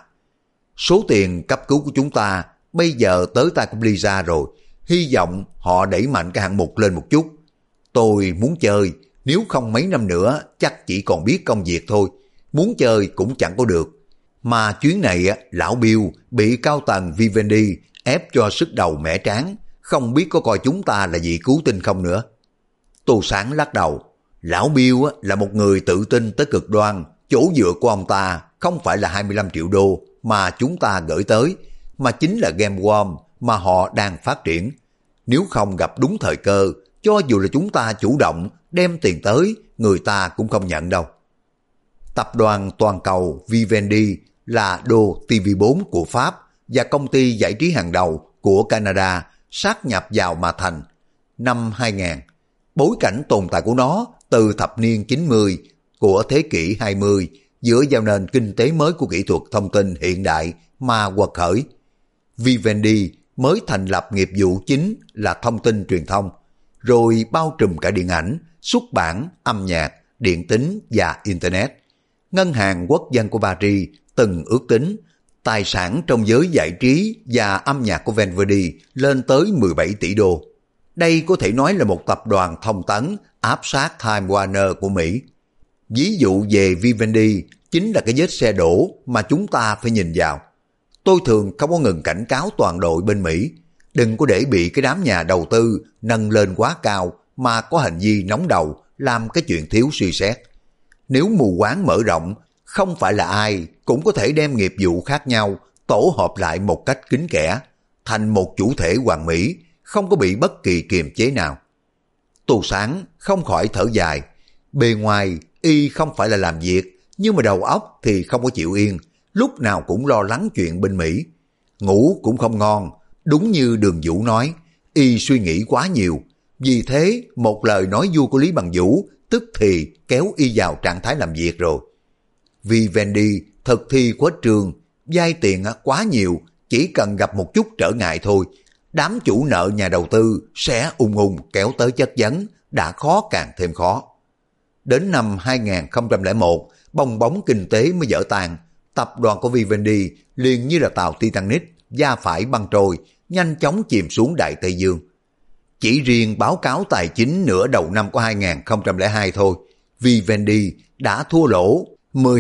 Số tiền cấp cứu của chúng ta bây giờ tới tay của Lisa rồi, hy vọng họ đẩy mạnh cái hạng mục lên một chút. Tôi muốn chơi, nếu không mấy năm nữa chắc chỉ còn biết công việc thôi, muốn chơi cũng chẳng có được. Mà chuyến này lão Bill bị cao tầng Vivendi ép cho sức đầu mẻ trán, không biết có coi chúng ta là vị cứu tinh không nữa. Tô Sáng lắc đầu, lão Bill là một người tự tin tới cực đoan, chỗ dựa của ông ta không phải là 25 triệu đô mà chúng ta gửi tới, mà chính là game worm mà họ đang phát triển. Nếu không gặp đúng thời cơ, cho dù là chúng ta chủ động đem tiền tới, người ta cũng không nhận đâu. Tập đoàn toàn cầu Vivendi là đô TV4 của Pháp và công ty giải trí hàng đầu của Canada sát nhập vào mà thành. Năm 2000, bối cảnh tồn tại của nó từ thập niên 90 của thế kỷ 20 dựa vào nền kinh tế mới của kỹ thuật thông tin hiện đại mà quật khởi. Vivendi mới thành lập nghiệp vụ chính là thông tin truyền thông, rồi bao trùm cả điện ảnh, xuất bản, âm nhạc, điện tín và Internet. Ngân hàng Quốc dân của Paris từng ước tính tài sản trong giới giải trí và âm nhạc của Vivendi lên tới 17 tỷ đô. Đây có thể nói là một tập đoàn thông tấn áp sát Time Warner của Mỹ. Ví dụ về Vivendi chính là cái vết xe đổ mà chúng ta phải nhìn vào. Tôi thường không có ngừng cảnh cáo toàn đội bên Mỹ, đừng có để bị cái đám nhà đầu tư nâng lên quá cao mà có hành vi nóng đầu làm cái chuyện thiếu suy xét. Nếu mù quáng mở rộng, không phải là ai cũng có thể đem nghiệp vụ khác nhau tổ hợp lại một cách kín kẽ, thành một chủ thể hoàn mỹ, không có bị bất kỳ kiềm chế nào. Tô Sáng không khỏi thở dài, bề ngoài y không phải là làm việc, nhưng mà đầu óc thì không có chịu yên, lúc nào cũng lo lắng chuyện bên Mỹ. Ngủ cũng không ngon, đúng như Đường Vũ nói, y suy nghĩ quá nhiều. Vì thế, một lời nói vua của Lý Bằng Vũ tức thì kéo y vào trạng thái làm việc rồi. Vivendi thực thi khuếch trương, vay tiền quá nhiều, chỉ cần gặp một chút trở ngại thôi, đám chủ nợ nhà đầu tư sẽ ung ung kéo tới chất vấn, đã khó càng thêm khó. Đến năm 2001, bong bóng kinh tế mới vỡ tan, tập đoàn của Vivendi liền như là tàu Titanic, va phải băng trôi, nhanh chóng chìm xuống Đại Tây Dương. Chỉ riêng báo cáo tài chính nửa đầu năm của 2002 thôi, Vivendi đã thua lỗ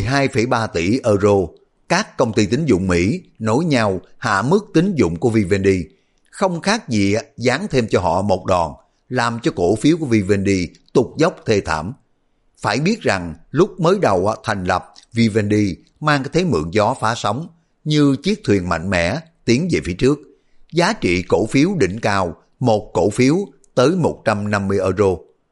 12,3 tỷ euro. Các công ty tín dụng Mỹ nối nhau hạ mức tín dụng của Vivendi, không khác gì dán thêm cho họ một đòn, làm cho cổ phiếu của Vivendi tụt dốc thê thảm. Phải biết rằng lúc mới đầu thành lập, Vivendi mang cái thế mượn gió phá sóng, như chiếc thuyền mạnh mẽ tiến về phía trước. Giá trị cổ phiếu đỉnh cao, một cổ phiếu tới 150 euro.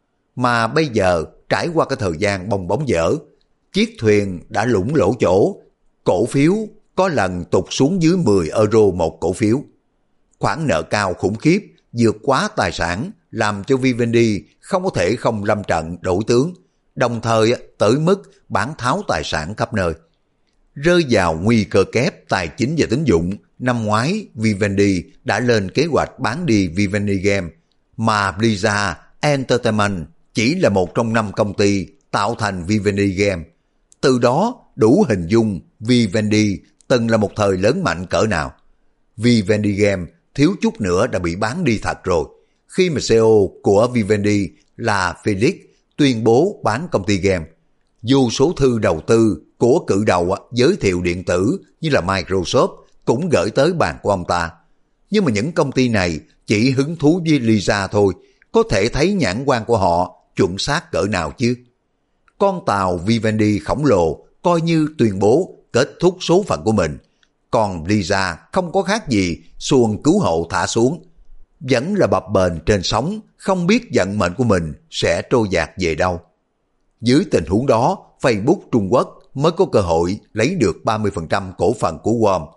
Mà bây giờ trải qua cái thời gian bong bóng dở, chiếc thuyền đã lũng lỗ chỗ, cổ phiếu có lần tụt xuống dưới 10 euro một cổ phiếu. Khoản nợ cao khủng khiếp vượt quá tài sản, làm cho Vivendi không có thể không lâm trận đổi tướng, đồng thời tới mức bán tháo tài sản khắp nơi. Rơi vào nguy cơ kép tài chính và tín dụng, năm ngoái Vivendi đã lên kế hoạch bán đi Vivendi Game, mà Blizzard Entertainment chỉ là một trong 5 công ty tạo thành Vivendi Game. Từ đó đủ hình dung Vivendi từng là một thời lớn mạnh cỡ nào. Vivendi Game thiếu chút nữa đã bị bán đi thật rồi, khi mà CEO của Vivendi là Felix tuyên bố bán công ty game. Vô số thư đầu tư của cự đầu giới thiệu điện tử như là Microsoft cũng gửi tới bàn của ông ta. Nhưng mà những công ty này chỉ hứng thú với Lisa thôi, có thể thấy nhãn quan của họ chuẩn xác cỡ nào chứ. Con tàu Vivendi khổng lồ coi như tuyên bố kết thúc số phận của mình, còn Lisa không có khác gì xuồng cứu hộ thả xuống, vẫn là bập bềnh trên sóng, không biết vận mệnh của mình sẽ trôi dạt về đâu. Dưới tình huống đó, Facebook Trung Quốc mới có cơ hội lấy được 30% cổ phần của Worm.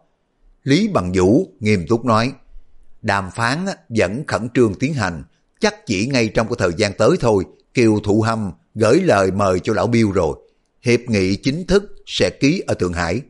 Lý Bằng Vũ nghiêm túc nói, đàm phán vẫn khẩn trương tiến hành, chắc chỉ ngay trong cái thời gian tới thôi, Kiều Thụ Hâm gửi lời mời cho lão Bill rồi, hiệp nghị chính thức sẽ ký ở Thượng Hải.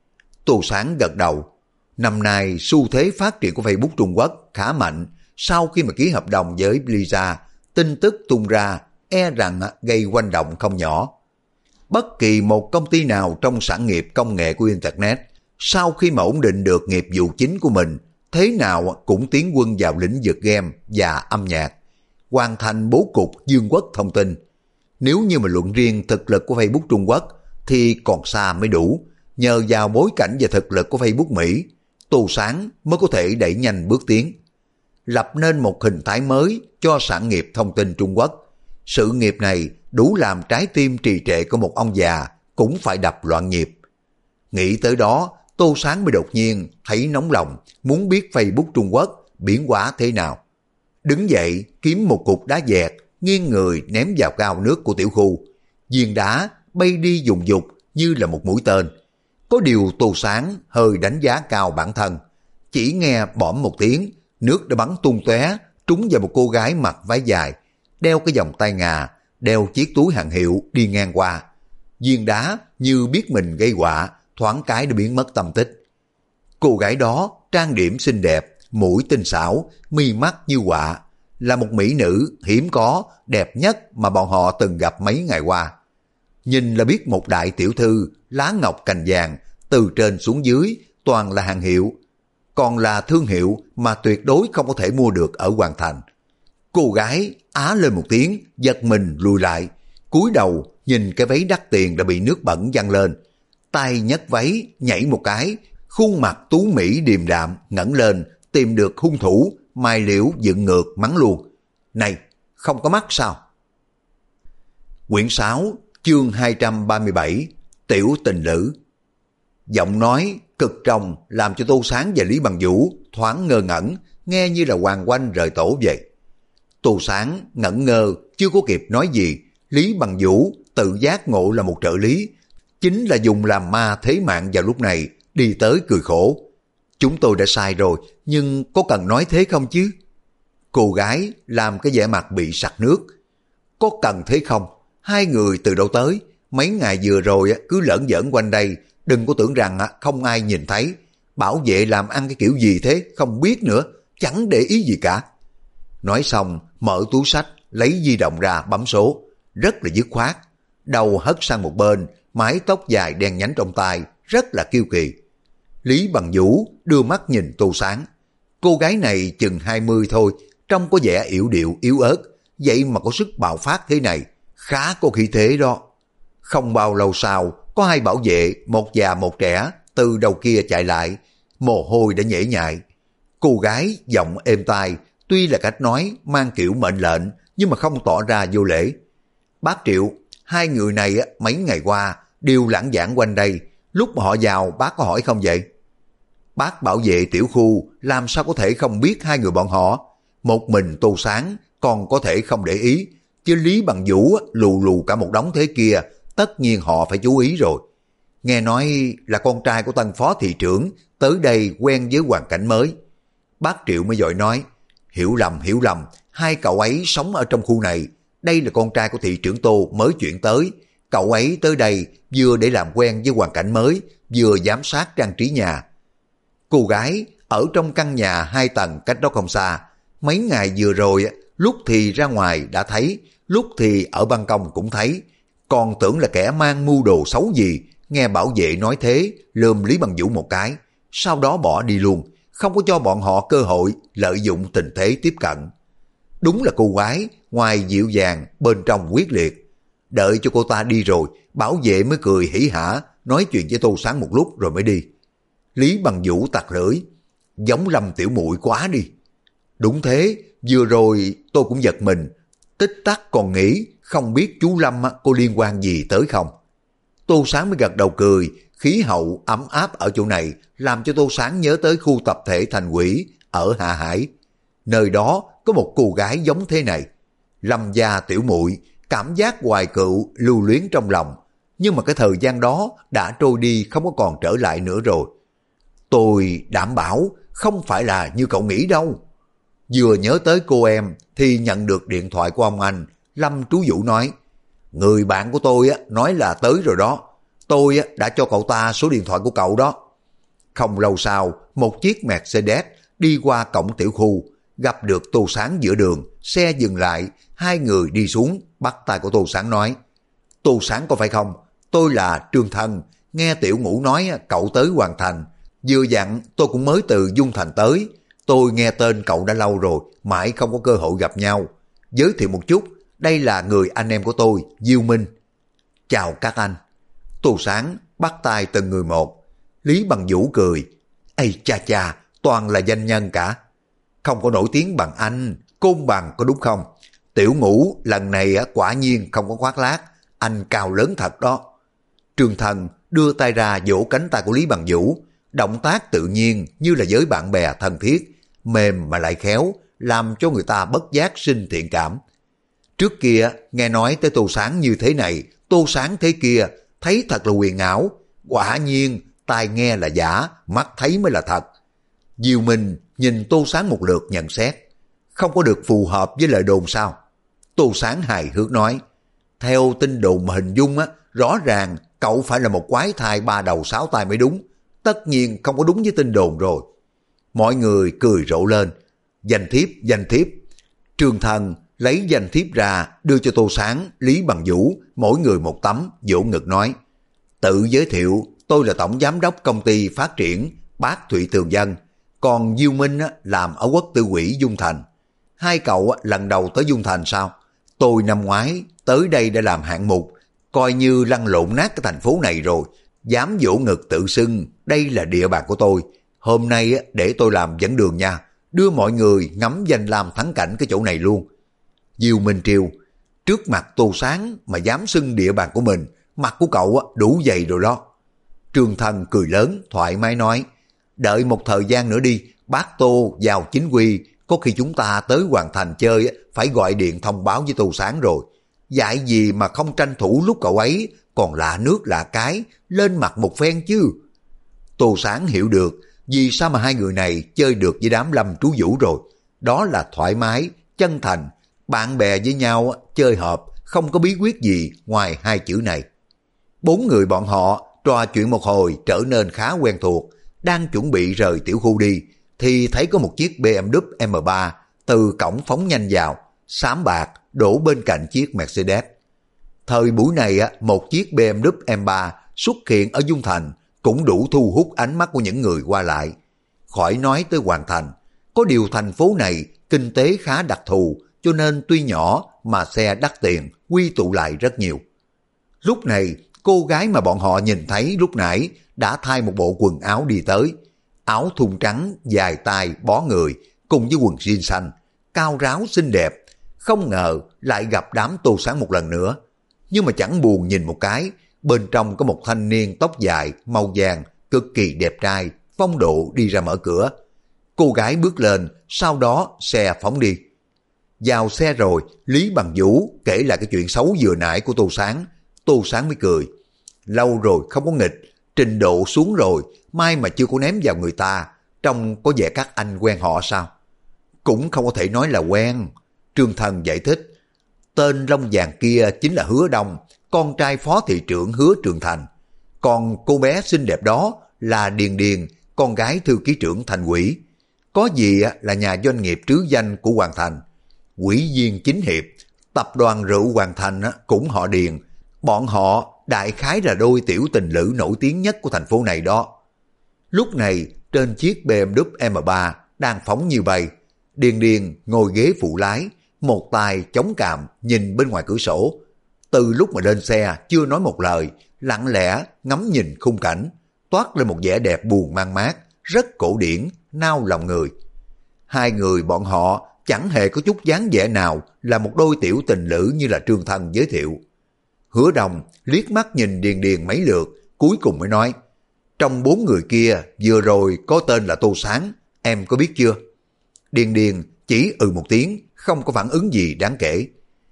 Tô Sáng gật đầu. Năm nay xu thế phát triển của Facebook Trung Quốc khá mạnh, sau khi mà ký hợp đồng với Blizzard, tin tức tung ra e rằng gây quanh động không nhỏ. Bất kỳ một công ty nào trong sản nghiệp công nghệ của Internet, sau khi mà ổn định được nghiệp vụ chính của mình, thế nào cũng tiến quân vào lĩnh vực game và âm nhạc, hoàn thành bố cục vương quốc thông tin. Nếu như mà luận riêng thực lực của Facebook Trung Quốc thì còn xa mới đủ. Nhờ vào bối cảnh và thực lực của Facebook Mỹ, Tô Sáng mới có thể đẩy nhanh bước tiến, lập nên một hình thái mới cho sản nghiệp thông tin Trung Quốc. Sự nghiệp này đủ làm trái tim trì trệ của một ông già cũng phải đập loạn nhịp. Nghĩ tới đó, Tô Sáng mới đột nhiên thấy nóng lòng, muốn biết Facebook Trung Quốc biến hóa thế nào. Đứng dậy kiếm một cục đá dẹt, nghiêng người ném vào cao nước của tiểu khu. Viên đá bay đi dùng dục như là một mũi tên. Có điều Tô Sáng hơi đánh giá cao bản thân. Chỉ nghe bõm một tiếng, nước đã bắn tung tóe trúng vào một cô gái mặc váy dài, đeo cái vòng tay ngà, đeo chiếc túi hàng hiệu đi ngang qua. Viên đá như biết mình gây họa, thoáng cái đã biến mất tâm tích. Cô gái đó trang điểm xinh đẹp, mũi tinh xảo, mi mắt như họa, là một mỹ nữ hiếm có, đẹp nhất mà bọn họ từng gặp mấy ngày qua. Nhìn là biết một đại tiểu thư, lá ngọc cành vàng, từ trên xuống dưới toàn là hàng hiệu, còn là thương hiệu mà tuyệt đối không có thể mua được ở Hoàng Thành. Cô gái á lên một tiếng, giật mình lùi lại, cúi đầu nhìn cái váy đắt tiền đã bị nước bẩn văng lên, tay nhấc váy nhảy một cái, khuôn mặt tú mỹ điềm đạm ngẩng lên tìm được hung thủ, Mai Liễu dựng ngược mắng luôn: "Này, không có mắt sao?" Quyển 6, chương 237, Tiểu tình lữ. Giọng nói cực trong làm cho Tô Sáng và Lý Bằng Vũ thoáng ngơ ngẩn, nghe như là hoàng oanh rời tổ vậy. Tô Sáng ngẩn ngơ, chưa có kịp nói gì, Lý Bằng Vũ tự giác ngộ là một trợ lý, chính là dùng làm ma thế mạng vào lúc này, đi tới cười khổ: "Chúng tôi đã sai rồi, nhưng có cần nói thế không chứ?" Cô gái làm cái vẻ mặt bị sặc nước: "Có cần thế không? Hai người từ đâu tới? Mấy ngày vừa rồi cứ lởn giỡn quanh đây, đừng có tưởng rằng không ai nhìn thấy. Bảo vệ làm ăn cái kiểu gì thế, không biết nữa, chẳng để ý gì cả." Nói xong, mở túi sách, lấy di động ra bấm số, rất là dứt khoát. Đầu hất sang một bên, mái tóc dài đen nhánh trong tai, rất là kiêu kỳ. Lý Bằng Vũ đưa mắt nhìn Tô Sáng. Cô gái này chừng 20 thôi, trông có vẻ yểu điệu yếu ớt, vậy mà có sức bạo phát thế này, khá có khí thế đó. Không bao lâu sau, có hai bảo vệ, một già một trẻ, từ đầu kia chạy lại, mồ hôi đã nhễ nhại. Cô gái giọng êm tai, tuy là cách nói mang kiểu mệnh lệnh, nhưng mà không tỏ ra vô lễ: "Bác Triệu, hai người này mấy ngày qua đều lãng vãng quanh đây, lúc mà họ vào bác có hỏi không vậy?" Bác bảo vệ tiểu khu làm sao có thể không biết hai người bọn họ. Một mình Tô Sáng còn có thể không để ý, chứ Lý Bằng Vũ lù lù cả một đống thế kia, tất nhiên họ phải chú ý rồi. Nghe nói là con trai của tân phó thị trưởng tới đây quen với hoàn cảnh mới. Bác Triệu mới vội nói: hiểu lầm, hai cậu ấy sống ở trong khu này, đây là con trai của thị trưởng Tô mới chuyển tới. Cậu ấy tới đây vừa để làm quen với hoàn cảnh mới, vừa giám sát trang trí nhà. Cô gái ở trong căn nhà 2 tầng cách đó không xa, mấy ngày vừa rồi lúc thì ra ngoài đã thấy, lúc thì ở ban công cũng thấy, còn tưởng là kẻ mang mưu đồ xấu gì. Nghe bảo vệ nói thế, lườm Lý Bằng Vũ một cái, sau đó bỏ đi luôn, không có cho bọn họ cơ hội lợi dụng tình thế tiếp cận. Đúng là cô gái, ngoài dịu dàng, bên trong quyết liệt. Đợi cho cô ta đi rồi, bảo vệ mới cười hỉ hả, nói chuyện với Tô Sáng một lúc rồi mới đi. Lý Bằng Vũ tặc lưỡi: giống Lâm tiểu muội quá đi. Đúng thế, vừa rồi tôi cũng giật mình, tích tắc còn nghĩ không biết chú Lâm có liên quan gì tới không. Tô Sáng mới gật đầu cười, khí hậu ấm áp ở chỗ này làm cho Tô Sáng nhớ tới khu tập thể Thành Quỷ ở Hạ Hải. Nơi đó có một cô gái giống thế này. Lâm gia tiểu muội, cảm giác hoài cựu lưu luyến trong lòng, nhưng mà cái thời gian đó đã trôi đi, không có còn trở lại nữa rồi. Tôi đảm bảo không phải là như cậu nghĩ đâu. Vừa nhớ tới cô em thì nhận được điện thoại của ông anh. Lâm Trú Vũ nói: người bạn của tôi nói là tới rồi đó, tôi đã cho cậu ta số điện thoại của cậu đó. Không lâu sau, một chiếc Mercedes đi qua cổng tiểu khu, gặp được Tô Sáng giữa đường, xe dừng lại, hai người đi xuống, bắt tay của Tô Sáng nói: Tô Sáng có phải không? Tôi là Trương Thân, nghe Tiểu Ngũ nói cậu tới Hoàng Thành, vừa dặn tôi cũng mới từ Dung Thành tới. Tôi nghe tên cậu đã lâu rồi, mãi không có cơ hội gặp nhau. Giới thiệu một chút, đây là người anh em của tôi, Diêu Minh. Chào các anh. Tô Sáng bắt tay từng người một. Lý Bằng Vũ cười: ây cha cha, toàn là danh nhân cả. Không có nổi tiếng bằng anh, Côn Bằng có đúng không? Tiểu Ngũ lần này quả nhiên không có khoác lác, anh cao lớn thật đó. Trương Thần đưa tay ra vỗ cánh tay của Lý Bằng Vũ, động tác tự nhiên như là với bạn bè thân thiết, mềm mà lại khéo, làm cho người ta bất giác sinh thiện cảm. Trước kia nghe nói tới Tô Sáng như thế này, Tô Sáng thế kia, thấy thật là huyền ảo. Quả nhiên tai nghe là giả, mắt thấy mới là thật. Diêu Minh nhìn Tô Sáng một lượt nhận xét: không có được phù hợp với lời đồn sao? Tô Sáng hài hước nói: theo tin đồn mà hình dung rõ ràng cậu phải là một quái thai ba đầu sáu tay mới đúng, tất nhiên không có đúng với tin đồn rồi. Mọi người cười rộ lên. Danh thiếp, danh thiếp. Trương Thần lấy danh thiếp ra đưa cho Tô Sáng, Lý Bằng Vũ, mỗi người một tấm, vỗ ngực nói: tự giới thiệu, tôi là tổng giám đốc công ty phát triển Bác Thụy Tường Dân, còn Diêu Minh làm ở Quốc Tư Quỹ Dung Thành. Hai cậu lần đầu tới Dung Thành sao? Tôi năm ngoái tới đây để làm hạng mục, coi như lăn lộn nát cái thành phố này rồi, dám vỗ ngực tự xưng đây là địa bàn của tôi. Hôm nay để tôi làm dẫn đường nha, đưa mọi người ngắm danh lam thắng cảnh cái chỗ này luôn. Diêu Minh trêu: trước mặt Tô Sáng mà dám xưng địa bàn của mình, mặt của cậu đủ dày rồi đó. Trương Thần cười lớn, thoải mái nói: đợi một thời gian nữa đi, bác Tô vào chính quy, có khi chúng ta tới Hoàng Thành chơi phải gọi điện thông báo với Tô Sáng rồi. Dạy gì mà không tranh thủ lúc cậu ấy còn lạ nước lạ cái, lên mặt một phen chứ. Tô Sáng hiểu được vì sao mà hai người này chơi được với đám Lâm Trú Vũ rồi. Đó là thoải mái, chân thành, bạn bè với nhau chơi hợp, không có bí quyết gì ngoài hai chữ này. Bốn người bọn họ trò chuyện một hồi trở nên khá quen thuộc, đang chuẩn bị rời tiểu khu đi, thì thấy có một chiếc BMW M3 từ cổng phóng nhanh vào, xám bạc đổ bên cạnh chiếc Mercedes. Thời buổi này một chiếc BMW M3 xuất hiện ở Dung Thành cũng đủ thu hút ánh mắt của những người qua lại. Khỏi nói tới Hoàng Thành, có điều thành phố này kinh tế khá đặc thù, cho nên tuy nhỏ mà xe đắt tiền quy tụ lại rất nhiều. Lúc này, cô gái mà bọn họ nhìn thấy lúc nãy đã thay một bộ quần áo đi tới. Áo thun trắng, dài tay, bó người, cùng với quần jean xanh, cao ráo xinh đẹp. Không ngờ lại gặp đám Tô Sáng một lần nữa. Nhưng mà chẳng buồn nhìn một cái, bên trong có một thanh niên tóc dài, màu vàng, cực kỳ đẹp trai, phong độ đi ra mở cửa. Cô gái bước lên, sau đó xe phóng đi. Vào xe rồi, Lý Bằng Vũ kể lại cái chuyện xấu vừa nãy của Tô Sáng. Tô Sáng mới cười: lâu rồi không có nghịch, trình độ xuống rồi, mai mà chưa có ném vào người ta, trông có vẻ các anh quen họ sao? Cũng không có thể nói là quen. Trương Thần giải thích: tên lông vàng kia chính là Hứa Đông, con trai phó thị trưởng Hứa Trường Thành. Còn cô bé xinh đẹp đó là Điền Điền, con gái thư ký trưởng thành ủy. Có gì là nhà doanh nghiệp trứ danh của Hoàng Thành. Ủy viên chính hiệp, tập đoàn rượu Hoàng Thành cũng họ Điền. Bọn họ đại khái là đôi tiểu tình lữ nổi tiếng nhất của thành phố này đó. Lúc này, trên chiếc BMW M3 đang phóng như bay, Điền Điền ngồi ghế phụ lái, một tay chống cằm nhìn bên ngoài cửa sổ. Từ lúc mà lên xe chưa nói một lời, lặng lẽ ngắm nhìn khung cảnh, toát lên một vẻ đẹp buồn mang mát, rất cổ điển, nao lòng người. Hai người bọn họ chẳng hề có chút dáng vẻ nào là một đôi tiểu tình lữ như là Trương Thần giới thiệu. Hứa Đông liếc mắt nhìn Điền Điền mấy lượt, cuối cùng mới nói: trong bốn người kia vừa rồi có tên là Tô Sáng, em có biết chưa? Điền Điền chỉ một tiếng, không có phản ứng gì đáng kể.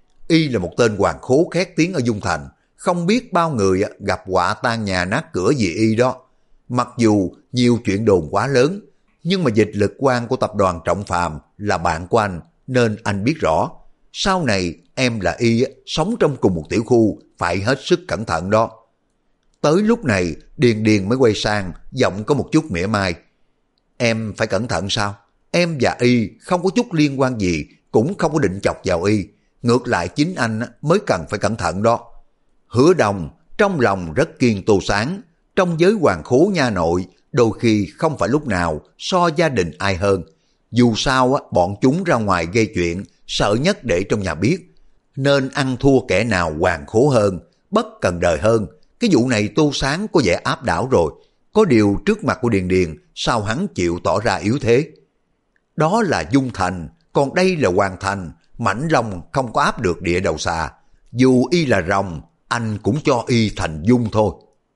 Y là một tên hoàng khố khét tiếng ở Dung Thành, không biết bao người gặp họa tan nhà nát cửa vì Y đó. Mặc dù nhiều chuyện đồn quá lớn, nhưng mà dịch lực quan của tập đoàn Trọng Phàm là bạn của anh, nên anh biết rõ. Sau này em là Y sống trong cùng một tiểu khu, phải hết sức cẩn thận đó. Tới lúc này Điền Điền mới quay sang, giọng có một chút mỉa mai: em phải cẩn thận sao? Em và Y không có chút liên quan gì, cũng không có định chọc vào Y. Ngược lại chính anh mới cần phải cẩn thận đó. Hứa Đông trong lòng rất kiêng Tô Sáng. Trong giới hoàng khố nha nội, đôi khi không phải lúc nào so gia đình ai hơn. Dù sao bọn chúng ra ngoài gây chuyện, sợ nhất để trong nhà biết. Nên ăn thua kẻ nào hoàng khố hơn, bất cần đời hơn. Cái vụ này Tô Sáng có vẻ áp đảo rồi. Có điều trước mặt của Điền Điền, sao hắn chịu tỏ ra yếu thế? Đó là Dung Thành, còn đây là Hoàng Thành. Mãnh Long không có áp được địa đầu xà. Dù Y là rồng, anh cũng cho Y thành dung thôi.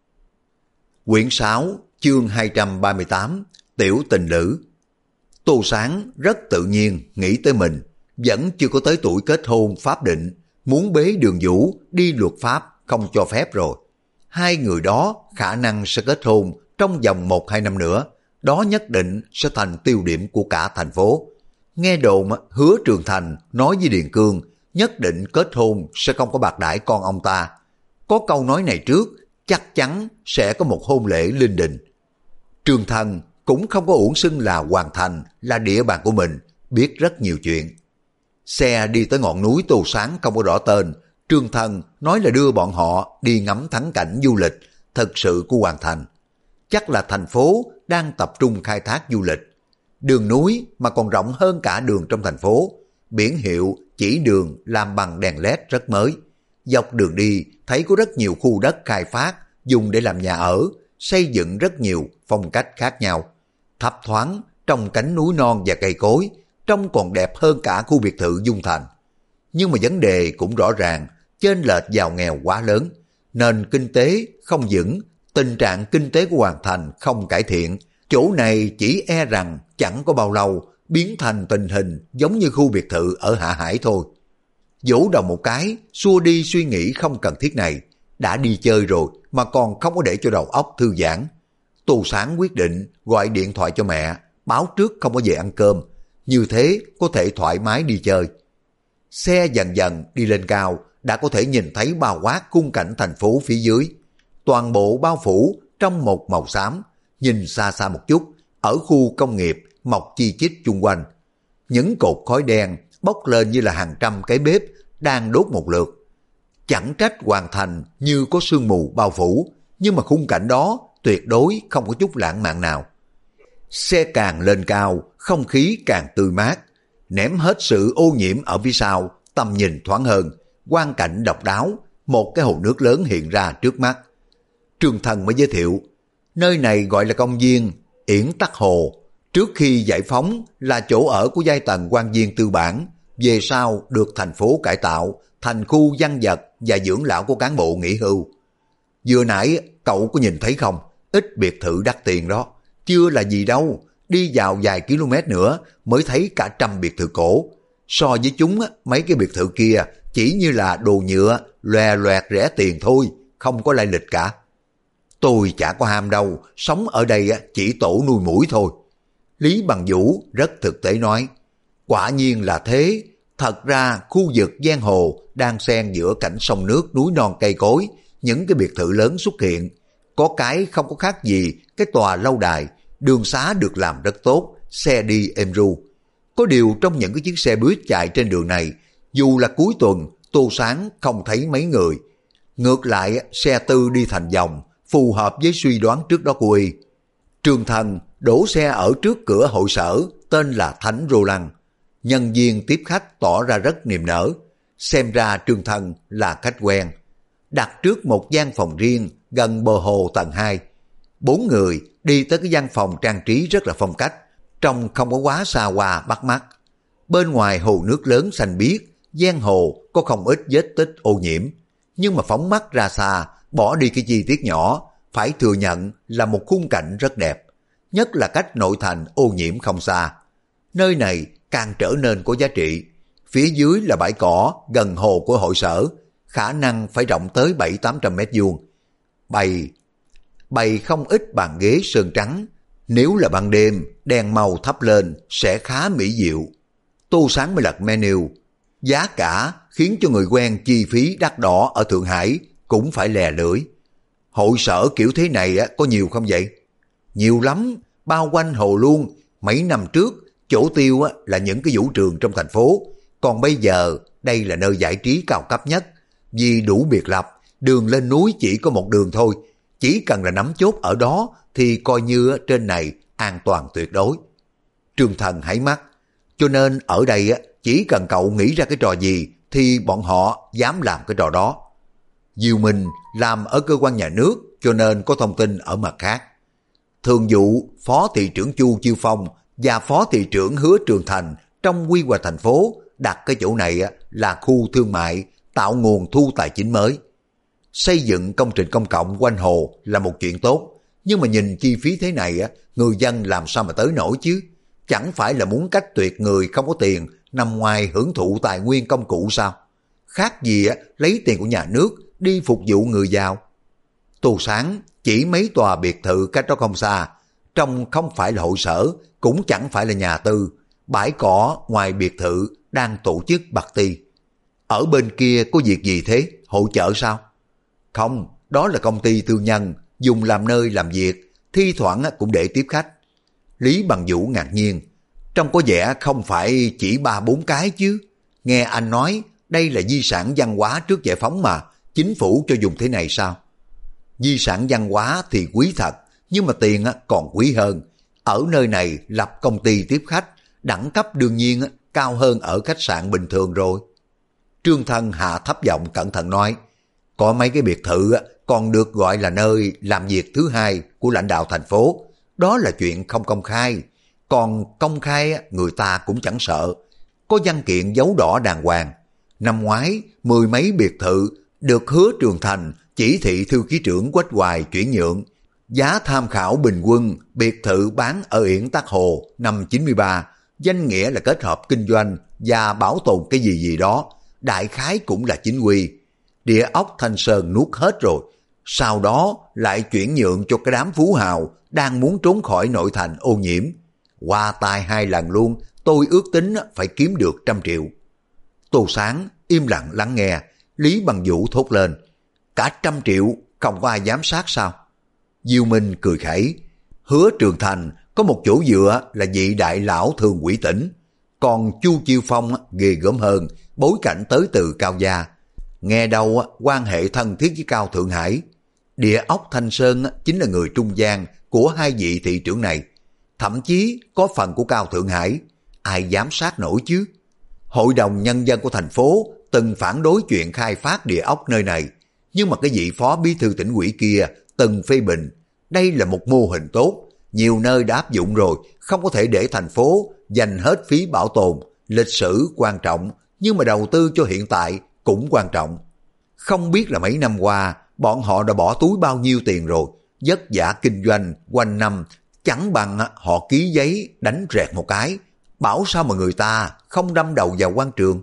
Quyển 6, chương 238, Tiểu tình lữ. Tô Sáng rất tự nhiên nghĩ tới mình, vẫn chưa có tới tuổi kết hôn pháp định, muốn bế Đường Vũ đi luật pháp không cho phép rồi. Hai người đó khả năng sẽ kết hôn trong vòng 1-2 năm nữa, đó nhất định sẽ thành tiêu điểm của cả thành phố. Nghe đồn Hứa Trường Thành nói với Điền Cương nhất định kết hôn sẽ không có bạc đãi con ông ta. Có câu nói này trước, chắc chắn sẽ có một hôn lễ linh đình. Trương Thần cũng không có uổng xưng là Hoàng Thành là địa bàn của mình, biết rất nhiều chuyện. Xe đi tới ngọn núi Tô Sáng không có rõ tên, Trương Thần nói là đưa bọn họ đi ngắm thắng cảnh du lịch thật sự của Hoàng Thành. Chắc là thành phố đang tập trung khai thác du lịch. Đường núi mà còn rộng hơn cả đường trong thành phố, biển hiệu chỉ đường làm bằng đèn led rất mới. Dọc đường đi thấy có rất nhiều khu đất khai phát dùng để làm nhà ở, xây dựng rất nhiều phong cách khác nhau. Thấp thoáng trong cánh núi non và cây cối, trông còn đẹp hơn cả khu biệt thự Dung Thành. Nhưng mà vấn đề cũng rõ ràng, chênh lệch giàu nghèo quá lớn, nền kinh tế không vững, tình trạng kinh tế của Hoàng Thành không cải thiện, chỗ này chỉ e rằng chẳng có bao lâu biến thành tình hình giống như khu biệt thự ở Hạ Hải thôi. Vỗ đầu một cái, xua đi suy nghĩ không cần thiết này, đã đi chơi rồi mà còn không có để cho đầu óc thư giãn. Tô Sáng quyết định gọi điện thoại cho mẹ, báo trước không có về ăn cơm, như thế có thể thoải mái đi chơi. Xe dần dần đi lên cao, đã có thể nhìn thấy bao quát khung cảnh thành phố phía dưới. Toàn bộ bao phủ trong một màu xám, nhìn xa xa một chút, ở khu công nghiệp mọc chi chít chung quanh. Những cột khói đen bốc lên như là hàng trăm cái bếp đang đốt một lượt. Chẳng trách Hoàng Thành như có sương mù bao phủ, nhưng mà khung cảnh đó tuyệt đối không có chút lãng mạn nào. Xe càng lên cao, không khí càng tươi mát, ném hết sự ô nhiễm ở phía sau, tầm nhìn thoáng hơn, quang cảnh độc đáo, một cái hồ nước lớn hiện ra trước mắt. Trương Thần mới giới thiệu, nơi này gọi là công viên Yển Tắc Hồ, trước khi giải phóng là chỗ ở của giai tầng quan viên tư bản, về sau được thành phố cải tạo thành khu văn vật và dưỡng lão của cán bộ nghỉ hưu. Vừa nãy cậu có nhìn thấy không, ít biệt thự đắt tiền đó, chưa là gì đâu, đi vào vài km nữa mới thấy cả trăm biệt thự cổ. So với chúng mấy cái biệt thự kia chỉ như là đồ nhựa loè loẹt rẻ tiền thôi, không có lai lịch cả. Tôi chả có ham đâu, sống ở đây chỉ tổ nuôi muỗi thôi. Lý Bằng Vũ rất thực tế nói, quả nhiên là thế, thật ra khu vực giang hồ đang xen giữa cảnh sông nước núi non cây cối, những cái biệt thự lớn xuất hiện, có cái không có khác gì cái tòa lâu đài, đường xá được làm rất tốt, xe đi êm ru. Có điều trong những cái chiếc xe buýt chạy trên đường này, dù là cuối tuần, Tô Sáng không thấy mấy người. Ngược lại, xe tư đi thành dòng, phù hợp với suy đoán trước đó của y. Trương Thần đổ xe ở trước cửa hội sở tên là Thánh Rô Lăng. Nhân viên tiếp khách tỏ ra rất niềm nở. Xem ra Trương Thần là khách quen. Đặt trước một gian phòng riêng gần bờ hồ tầng 2. 4 người đi tới cái gian phòng trang trí rất là phong cách, trông không có quá xa hoa bắt mắt. Bên ngoài hồ nước lớn xanh biếc, giang hồ có không ít vết tích ô nhiễm. Nhưng mà phóng mắt ra xa, bỏ đi cái chi tiết nhỏ, phải thừa nhận là một khung cảnh rất đẹp. Nhất là cách nội thành ô nhiễm không xa. Nơi này càng trở nên có giá trị. Phía dưới là bãi cỏ gần hồ của hội sở, khả năng phải rộng tới 700-800 mét vuông. Bày không ít bàn ghế sơn trắng. Nếu là ban đêm, đèn màu thắp lên sẽ khá mỹ diệu. Tô Sáng mới lật menu. Giá cả khiến cho người quen chi phí đắt đỏ ở Thượng Hải cũng phải lè lưỡi. Hội sở kiểu thế này có nhiều không vậy? Nhiều lắm, bao quanh hồ luôn. Mấy năm trước, chỗ tiêu là những cái vũ trường trong thành phố. Còn bây giờ, đây là nơi giải trí cao cấp nhất. Vì đủ biệt lập, đường lên núi chỉ có một đường thôi. Chỉ cần là nắm chốt ở đó thì coi như trên này an toàn tuyệt đối. Trương Thần háy mắt. Cho nên ở đây chỉ cần cậu nghĩ ra cái trò gì thì bọn họ dám làm cái trò đó. Diêu Minh làm ở cơ quan nhà nước cho nên có thông tin ở mặt khác. Thường vụ Phó thị trưởng Chu Chiêu Phong và Phó thị trưởng Hứa Trường Thành trong quy hoạch thành phố đặt cái chỗ này là khu thương mại, tạo nguồn thu tài chính mới. Xây dựng công trình công cộng quanh hồ là một chuyện tốt, nhưng mà nhìn chi phí thế này người dân làm sao mà tới nổi chứ? Chẳng phải là muốn cách tuyệt người không có tiền nằm ngoài hưởng thụ tài nguyên công cụ sao? Khác gì lấy tiền của nhà nước đi phục vụ người giàu. Tô Sáng chỉ mấy tòa biệt thự cách đó không xa, trông không phải là hội sở, cũng chẳng phải là nhà tư. Bãi cỏ ngoài biệt thự đang tổ chức party. Ở bên kia có việc gì thế? Hội chợ sao? Không, đó là công ty tư nhân, dùng làm nơi làm việc, thi thoảng cũng để tiếp khách. Lý Bằng Vũ ngạc nhiên, trông có vẻ không phải chỉ 3-4 cái chứ. Nghe anh nói đây là di sản văn hóa trước giải phóng mà, chính phủ cho dùng thế này sao? Di sản văn hóa thì quý thật, nhưng mà tiền còn quý hơn. Ở nơi này lập công ty tiếp khách, đẳng cấp đương nhiên cao hơn ở khách sạn bình thường rồi. Trương Thân hạ thấp giọng cẩn thận nói, có mấy cái biệt thự còn được gọi là nơi làm việc thứ hai của lãnh đạo thành phố. Đó là chuyện không công khai. Còn công khai người ta cũng chẳng sợ. Có văn kiện dấu đỏ đàng hoàng. Năm ngoái 10 mấy biệt thự được Hứa Trường Thành chỉ thị thư ký trưởng Quách Hoài chuyển nhượng. Giá tham khảo bình quân biệt thự bán ở Yển Tắc Hồ năm 93, danh nghĩa là kết hợp kinh doanh và bảo tồn cái gì gì đó, đại khái cũng là chính quy. Địa ốc Thanh Sơn nuốt hết rồi, sau đó lại chuyển nhượng cho cái đám phú hào đang muốn trốn khỏi nội thành ô nhiễm. Qua tay 2 lần luôn, tôi ước tính phải kiếm được 100 triệu. Tô Sáng im lặng lắng nghe, Lý Bằng Vũ thốt lên, cả 100 triệu không có ai giám sát sao? Diêu Minh cười khẩy, Hứa Trường Thành có một chỗ dựa là vị đại lão Thường Quỷ Tỉnh, còn Chu Chiêu Phong ghê gớm hơn, bối cảnh tới từ Cao gia. Nghe đâu quan hệ thân thiết với Cao Thượng Hải. Địa ốc Thanh Sơn chính là người trung gian của 2 vị thị trưởng này, thậm chí có phần của Cao Thượng Hải, ai giám sát nổi chứ? Hội đồng Nhân dân của thành phố từng phản đối chuyện khai phát địa ốc nơi này, nhưng mà cái vị phó bí thư tỉnh ủy kia từng phê bình, đây là một mô hình tốt, nhiều nơi đã áp dụng rồi, không có thể để thành phố dành hết phí bảo tồn, lịch sử quan trọng, nhưng mà đầu tư cho hiện tại cũng quan trọng. Không biết là mấy năm qua, bọn họ đã bỏ túi bao nhiêu tiền rồi, vất vả kinh doanh quanh năm, chẳng bằng họ ký giấy đánh rẹt một cái, bảo sao mà người ta không đâm đầu vào quan trường.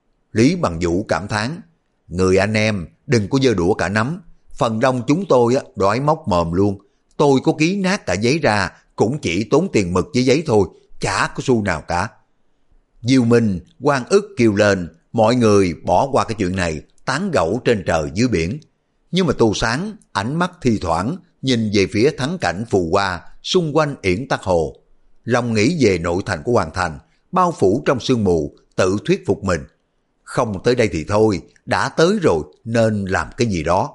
Lý Bằng Vũ cảm thán, người anh em đừng có giơ đũa cả nắm, phần đông chúng tôi đói móc mồm luôn, tôi có ký nát cả giấy ra cũng chỉ tốn tiền mực với giấy thôi, chả có xu nào cả. Diêu Minh oan ức kêu lên, mọi người bỏ qua cái chuyện này, tán gẫu trên trời dưới biển. Nhưng mà Tô Sáng ánh mắt thi thoảng nhìn về phía thắng cảnh phù hoa xung quanh Yển Tắc Hồ, lòng nghĩ về nội thành của Hoàng Thành, bao phủ trong sương mù, tự thuyết phục mình. Không tới đây thì thôi, đã tới rồi nên làm cái gì đó.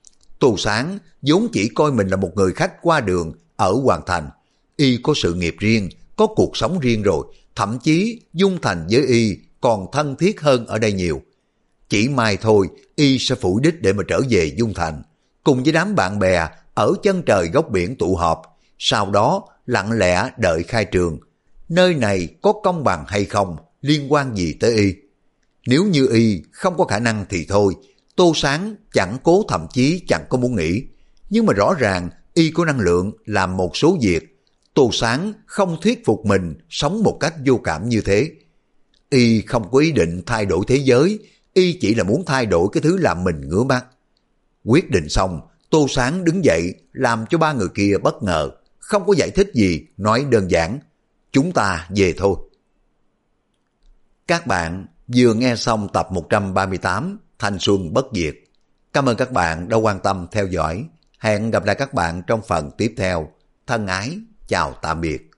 Tô Sáng vốn chỉ coi mình là một người khách qua đường ở Hoàng Thành. Y có sự nghiệp riêng, có cuộc sống riêng rồi, thậm chí Dung Thành với Y còn thân thiết hơn ở đây nhiều. Chỉ mai thôi, Y sẽ phủi đích để mà trở về Dung Thành, cùng với đám bạn bè ở chân trời góc biển tụ họp, sau đó lặng lẽ đợi khai trường. Nơi này có công bằng hay không, liên quan gì tới Y? Nếu như Y không có khả năng thì thôi, Tô Sáng chẳng cố, thậm chí chẳng có muốn nghĩ. Nhưng mà rõ ràng Y có năng lượng làm một số việc. Tô Sáng không thuyết phục mình sống một cách vô cảm như thế. Y không có ý định thay đổi thế giới, Y chỉ là muốn thay đổi cái thứ làm mình ngứa mắt. Quyết định xong, Tô Sáng đứng dậy làm cho 3 người kia bất ngờ, không có giải thích gì, nói đơn giản, chúng ta về thôi. Các bạn vừa nghe xong tập 138 Thanh Xuân Bất Diệt. Cảm ơn các bạn đã quan tâm theo dõi. Hẹn gặp lại các bạn trong phần tiếp theo. Thân ái, chào tạm biệt.